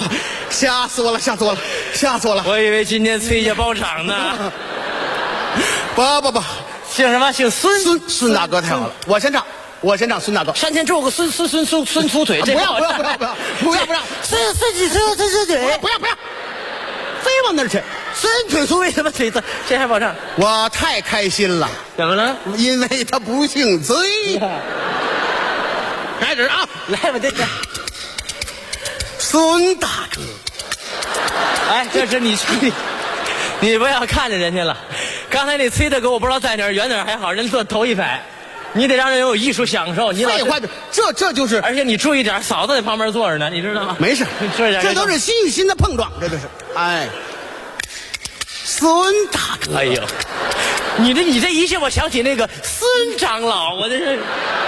了！
我以为今天崔家包场呢。
不，
姓什么？姓孙。
孙大哥太好了，我先唱，孙大哥。
山前种个孙粗腿，
不要！
孙几粗腿，
不要！非往那儿去！
孙腿粗为什么腿粗？谁还保障？
我太开心了！
怎么了？
因为他不姓崔。开始啊！
来吧，这个
孙大哥。
哎，这是你不要看着人家了。刚才那崔大哥我不知道在哪儿，远点还好，人坐头一排。你得让人有艺术享受。你
废话，这就是。
而且你注意点，嫂子在旁边坐着呢，你知道吗？
没事，这都是心与心的碰撞，这就是。哎，孙大哥，
哎呦，你这一下，我想起那个孙长老，我这是。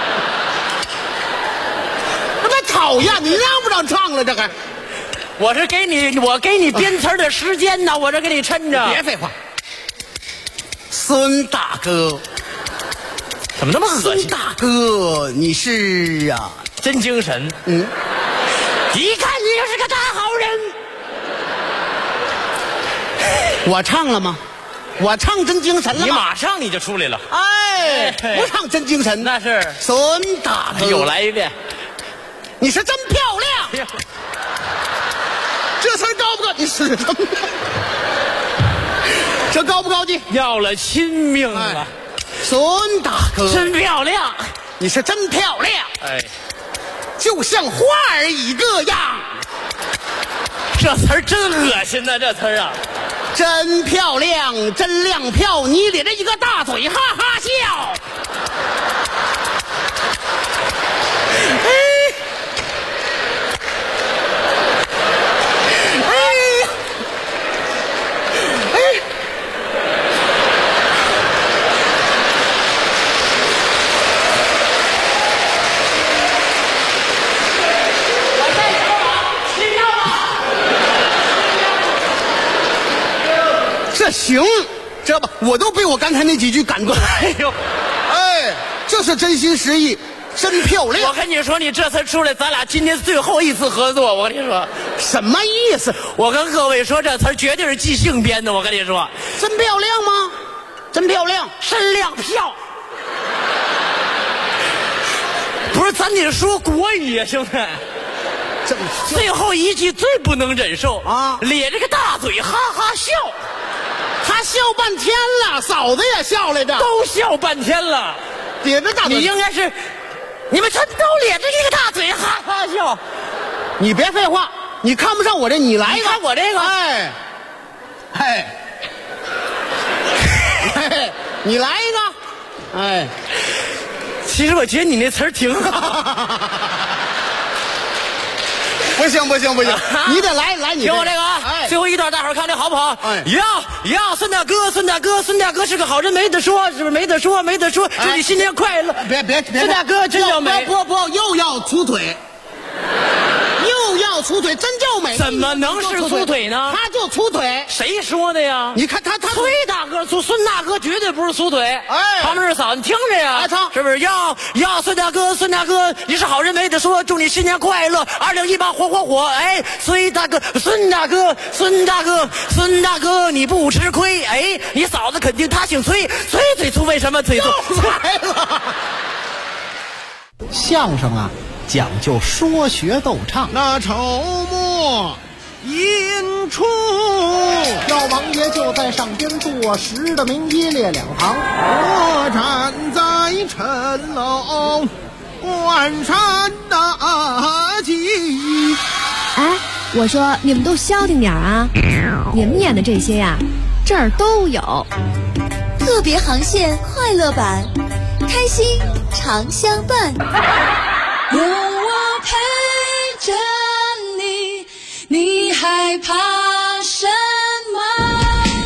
他妈讨厌！你让不让唱了？这还，
我给你编词的时间呢，我这给你抻着。
别废话，孙大哥。
怎么那么恶心？
孙大哥，你是啊，
真精神。一看你就是个大好人。
我唱了吗？我唱真精神了吗？
你马上你就出来了。
哎，不唱真精神，
那是
孙大哥。
又来一遍，
你是真漂亮。这词儿高不高？你是真漂亮。这高不高级？
要了亲命了。
孙大哥，
真漂亮。
你是真漂亮。
哎，
就像花儿一个样。
这词儿真恶心呐，这词儿啊。
真漂亮，真亮票，你咧着一个大嘴，哈哈笑。这行，知道吧？我都被我刚才那几句感动了。
哎呦，
哎，这是真心实意，真漂亮。
我跟你说，你这次出来，咱俩今天最后一次合作。我跟你说，
什么意思？
我跟各位说，这词儿绝对是即兴编的。我跟你说，
真漂亮吗？真漂亮，
真亮票。不是，咱得说国语啊，兄弟。最后一句最不能忍受啊！咧着个大嘴，哈哈笑。
他笑半天了，嫂子也笑来着，
都笑半天了。
咧着大嘴，
你应该是，你们全都咧着一个大嘴，哈哈笑。
你别废话，你看不上我这，你来一个。
你看我这个，
哎，你来一个，哎。
其实我觉得你那词儿挺好。
不行，你得来，你
听我这个啊！最后一段，大伙儿看这好不好？呀，孙大哥是个好人，没得说，是不是？没得说，祝你新年快乐！
别，
孙大哥真叫美，
不，又要出腿，真叫美。
怎么能是粗腿呢？
他就粗腿，
谁说的呀？
你看他
崔大哥、孙大哥绝对不是粗腿。
哎，
他们是嫂，你听着呀，是不是？要孙大哥，你是好人没得说，祝你新年快乐，2018火！哎，崔大哥、孙大哥，你不吃亏。哎，你嫂子肯定她姓崔，嘴粗，为什么嘴粗？
来了。相声啊，讲究说学逗唱。那筹末引出，
老王爷就在上边坐实的名一列两行。
我站在城楼关山大吉。
哎，我说你们都消停点啊！你们演的这些呀，这儿都有。
特别航线快乐版，开心常相伴。有我陪着你，你害怕什么？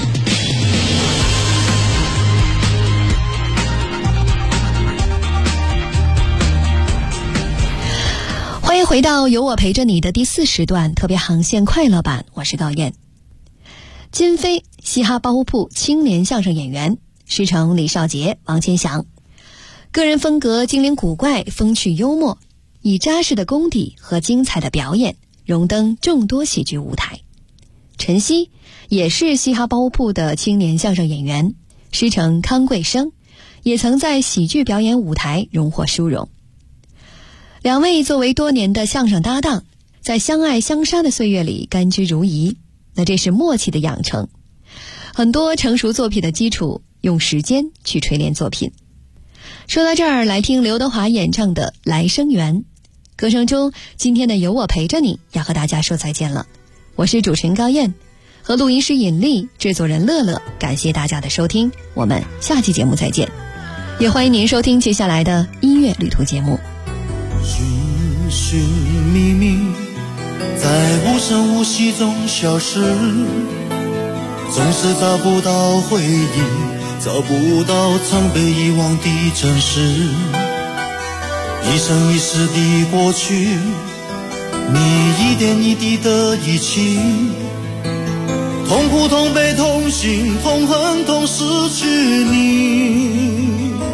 欢迎回到有我陪着你的第4时段特别航线快乐版，我是高燕。金飞，嘻哈包铺青年相声演员，师承李少杰、王千祥，个人风格精灵古怪，风趣幽默，以扎实的功底和精彩的表演荣登众多喜剧舞台。陈曦也是嘻哈包铺的青年相声演员，师承康贵生，也曾在喜剧表演舞台荣获殊荣。两位作为多年的相声搭档，在相爱相杀的岁月里甘居如饴，那这是默契的养成。很多成熟作品的基础，用时间去锤炼作品。说到这儿，来听刘德华演唱的《来生缘》。歌声中，今天的有我陪着你要和大家说再见了。我是主持人高燕，和录音师尹丽，制作人乐乐，感谢大家的收听，我们下期节目再见。也欢迎您收听接下来的音乐旅途节目。
寻寻觅觅，在无声无息中消失，总是找不到回忆，找不到曾被遗忘的真实。一生一世的过去，你一点一滴的遗弃，痛苦痛悲痛心痛恨痛失去你。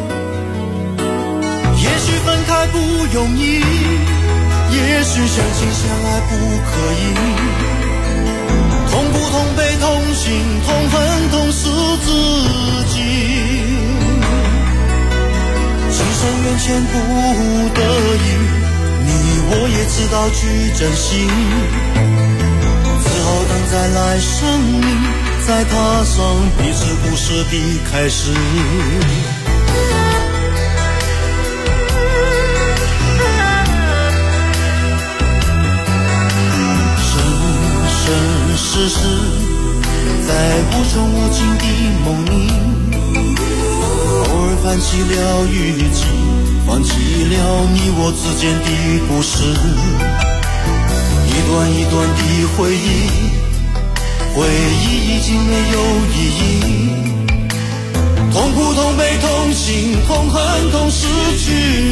也许分开不容易，也许相亲相爱不可以，痛不同悲同心同恨同是自己，情深缘浅不得已，你我也知道去珍惜，只好等再来生命，再踏上彼此故事的开始。生世世在无穷无尽的梦里，偶尔翻起了雨季，放弃了你我之间的故事，一段一段的回忆，回忆已经没有意义，痛苦同悲同心同恨同失去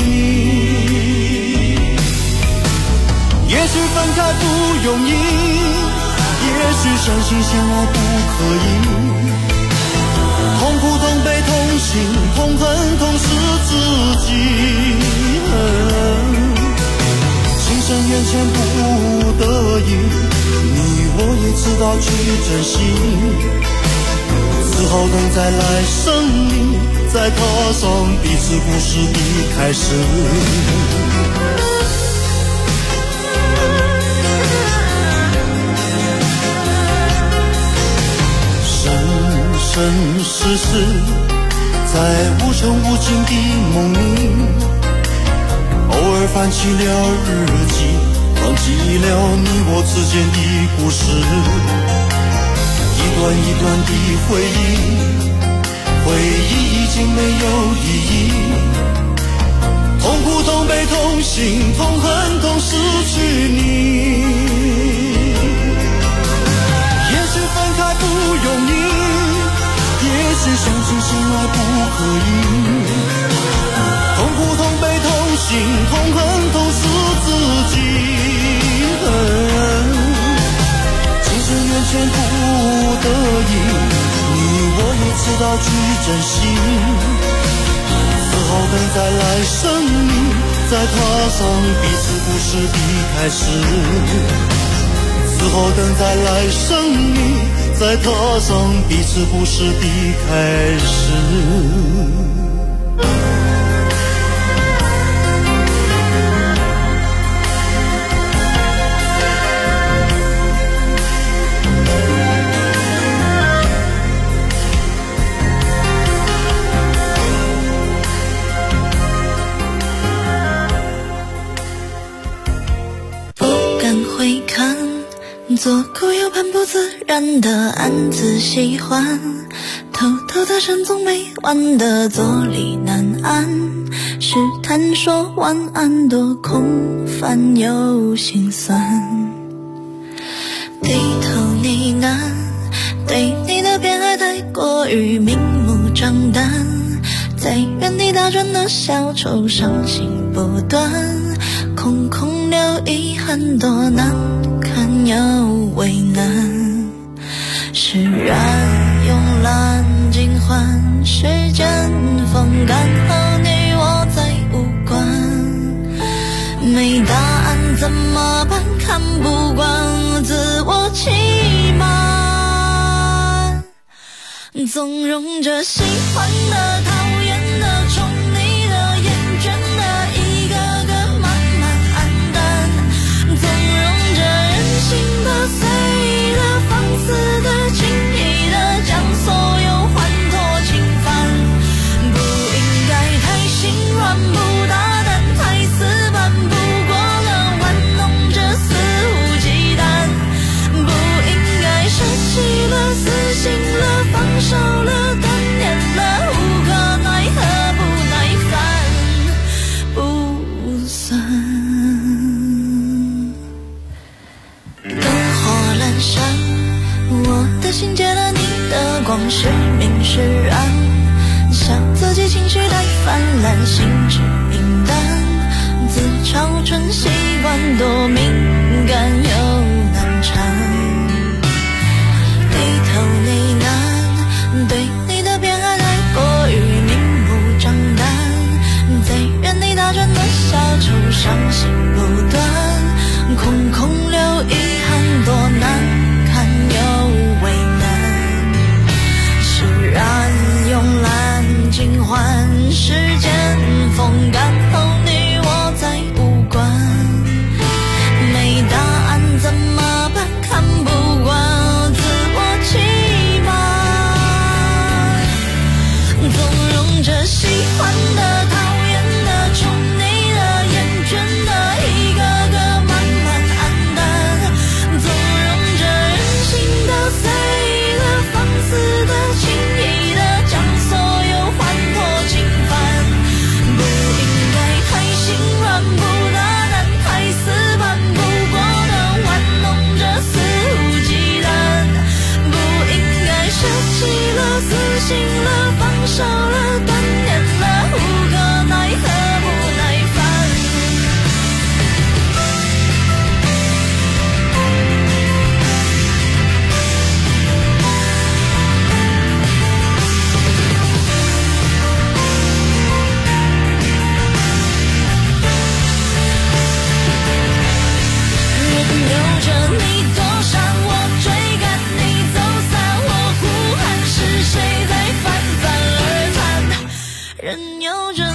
你，也许分开不容易，也许相信相爱不可以，痛苦同悲同心同恨同是自己，情深缘浅不得已，你我也知道去珍惜，只好等再来生命，再踏上彼此故事的开始。生世世在无穷无尽的梦里，偶尔翻起了日记，放弃了你我之间的故事，一段一段的回忆，回忆已经没有意义，痛苦同悲同心同恨同失去你，也许分开不容易，也许相信相爱不可以，痛苦同悲同心同恨同是自己，情深缘浅不得已，你我也知道去珍惜，只好等再来生命，再踏上彼此故事的开始，只好等再来生命，再踏上彼此故事的开始。
不敢回看，左顾右盼不自然的暗自喜欢，偷偷的深总没完的坐立难安，试探说晚安多空泛又心酸，低头呢喃，对你的偏爱太过于明目张胆，在原地打转的小丑伤心不断，空空留遗憾多难看又为难，释然慵懒尽欢，时间风干后你我再无关，没答案怎么办？看不惯自我欺瞒，纵容着喜欢的讨厌的宠你的厌倦的一个个慢慢黯淡，纵容着任性的随意的放肆的轻易的将所有还托侵犯，不应该太心软不大胆太死板，不过了玩弄着肆无忌惮，不应该舍弃了死心了放手了断念了无可奈何不耐烦不算，灯火阑珊，我的心借了你的光，是明是暗，笑自己情绪太泛滥，心智平淡，自嘲纯习惯多敏感又难缠，低头呢喃，对你的偏爱太过于明目张胆，在原地打转的小丑伤心不断，空空留遗憾多难看又换时间，风干后你我再无关。没答案怎么办？看不惯自我欺瞒，纵容着喜欢的、讨厌的、宠你的、厌倦的，一个个慢慢黯淡，纵容着任性的、随意的、放肆的、轻易的，将所有欢脱侵犯。不应该太心软，不大胆，太死板，不过的玩弄着肆无忌惮。不应该舍弃了、死心了、放手了、断念了，无可奈何不耐烦。任由着你躲闪，我追赶你走散，我呼喊是谁在泛泛而谈，任由着